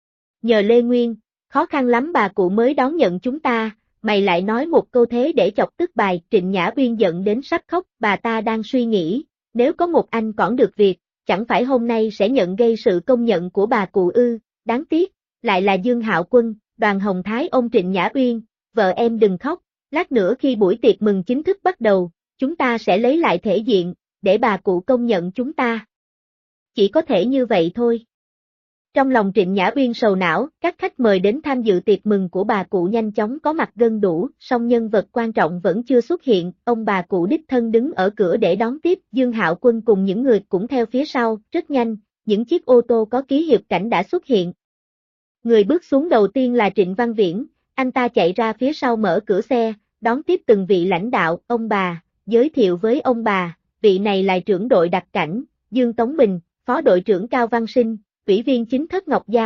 Nhờ Lê Nguyên, khó khăn lắm bà cụ mới đón nhận chúng ta, mày lại nói một câu thế để chọc tức bài, Trịnh Nhã Uyên giận đến sắp khóc, bà ta đang suy nghĩ, nếu có một anh còn được việc, chẳng phải hôm nay sẽ nhận gây sự công nhận của bà cụ ư, đáng tiếc, lại là Dương Hạo Quân, Đoàn Hồng Thái ôm Trịnh Nhã Uyên, vợ em đừng khóc, lát nữa khi buổi tiệc mừng chính thức bắt đầu, chúng ta sẽ lấy lại thể diện, để bà cụ công nhận chúng ta. Chỉ có thể như vậy thôi. Trong lòng Trịnh Nhã Uyên sầu não, các khách mời đến tham dự tiệc mừng của bà cụ nhanh chóng có mặt gân đủ, song nhân vật quan trọng vẫn chưa xuất hiện, ông bà cụ đích thân đứng ở cửa để đón tiếp, Dương Hạo Quân cùng những người cũng theo phía sau, rất nhanh, những chiếc ô tô có ký hiệu cảnh đã xuất hiện. Người bước xuống đầu tiên là Trịnh Văn Viễn, anh ta chạy ra phía sau mở cửa xe, đón tiếp từng vị lãnh đạo, ông bà, giới thiệu với ông bà, vị này là trưởng đội đặc cảnh, Dương Tống Bình, phó đội trưởng Cao Văn Sinh, ủy viên chính thất Ngọc Giao,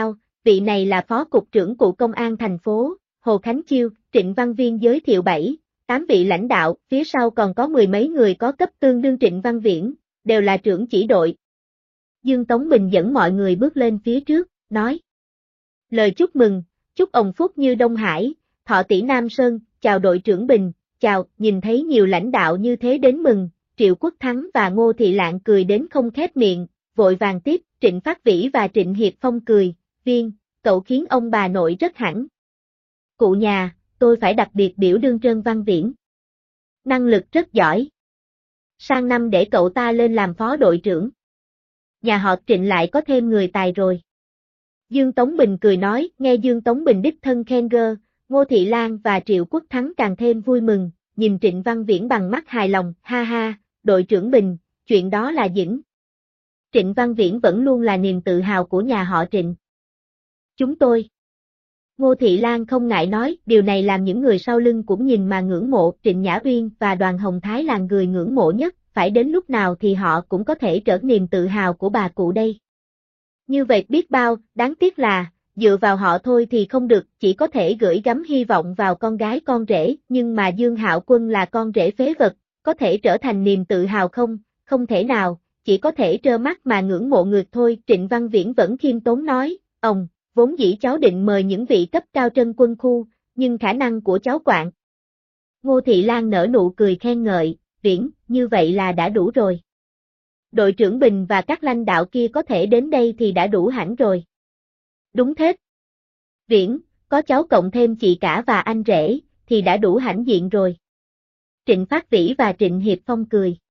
vị này là Phó Cục trưởng Cụ Công an thành phố, Hồ Khánh Chiêu. Trịnh Văn Viên giới thiệu 7, 8 vị lãnh đạo, phía sau còn có mười mấy người có cấp tương đương Trịnh Văn Viễn, đều là trưởng chỉ đội. Dương Tống Bình dẫn mọi người bước lên phía trước, nói. Lời chúc mừng, chúc ông phúc như Đông Hải, thọ tỷ Nam Sơn, chào đội trưởng Bình, chào. Nhìn thấy nhiều lãnh đạo như thế đến mừng, Triệu Quốc Thắng và Ngô Thị Lạng cười đến không khép miệng, vội vàng tiếp. Trịnh Phát Vĩ và Trịnh Hiệp Phong cười, Viên, cậu khiến ông bà nội rất hẳn. Cụ nhà, tôi phải đặc biệt biểu đương Trân Văn Viễn. Năng lực rất giỏi. Sang năm để cậu ta lên làm phó đội trưởng. Nhà họ Trịnh lại có thêm người tài rồi. Dương Tống Bình cười nói, nghe Dương Tống Bình đích thân khen gơ, Ngô Thị Lan và Triệu Quốc Thắng càng thêm vui mừng, nhìn Trịnh Văn Viễn bằng mắt hài lòng, ha ha, đội trưởng Bình, chuyện đó là dĩnh. Trịnh Văn Viễn vẫn luôn là niềm tự hào của nhà họ Trịnh. Chúng tôi. Ngô Thị Lan không ngại nói, điều này làm những người sau lưng cũng nhìn mà ngưỡng mộ. Trịnh Nhã Uyên và Đoàn Hồng Thái là người ngưỡng mộ nhất, phải đến lúc nào thì họ cũng có thể trở niềm tự hào của bà cụ đây. Như vậy biết bao, đáng tiếc là, dựa vào họ thôi thì không được, chỉ có thể gửi gắm hy vọng vào con gái con rể, nhưng mà Dương Hạo Quân là con rể phế vật, có thể trở thành niềm tự hào không? Không thể nào, chỉ có thể trơ mắt mà ngưỡng mộ ngược thôi. Trịnh Văn Viễn vẫn khiêm tốn nói, ông, vốn dĩ cháu định mời những vị cấp cao Trân Quân khu, nhưng khả năng của cháu quạng. Ngô Thị Lan nở nụ cười khen ngợi, Viễn, như vậy là đã đủ rồi. Đội trưởng Bình và các lãnh đạo kia có thể đến đây thì đã đủ hẳn rồi. Đúng thế. Viễn, có cháu cộng thêm chị cả và anh rể, thì đã đủ hãnh diện rồi. Trịnh Phát Vĩ và Trịnh Hiệp Phong cười.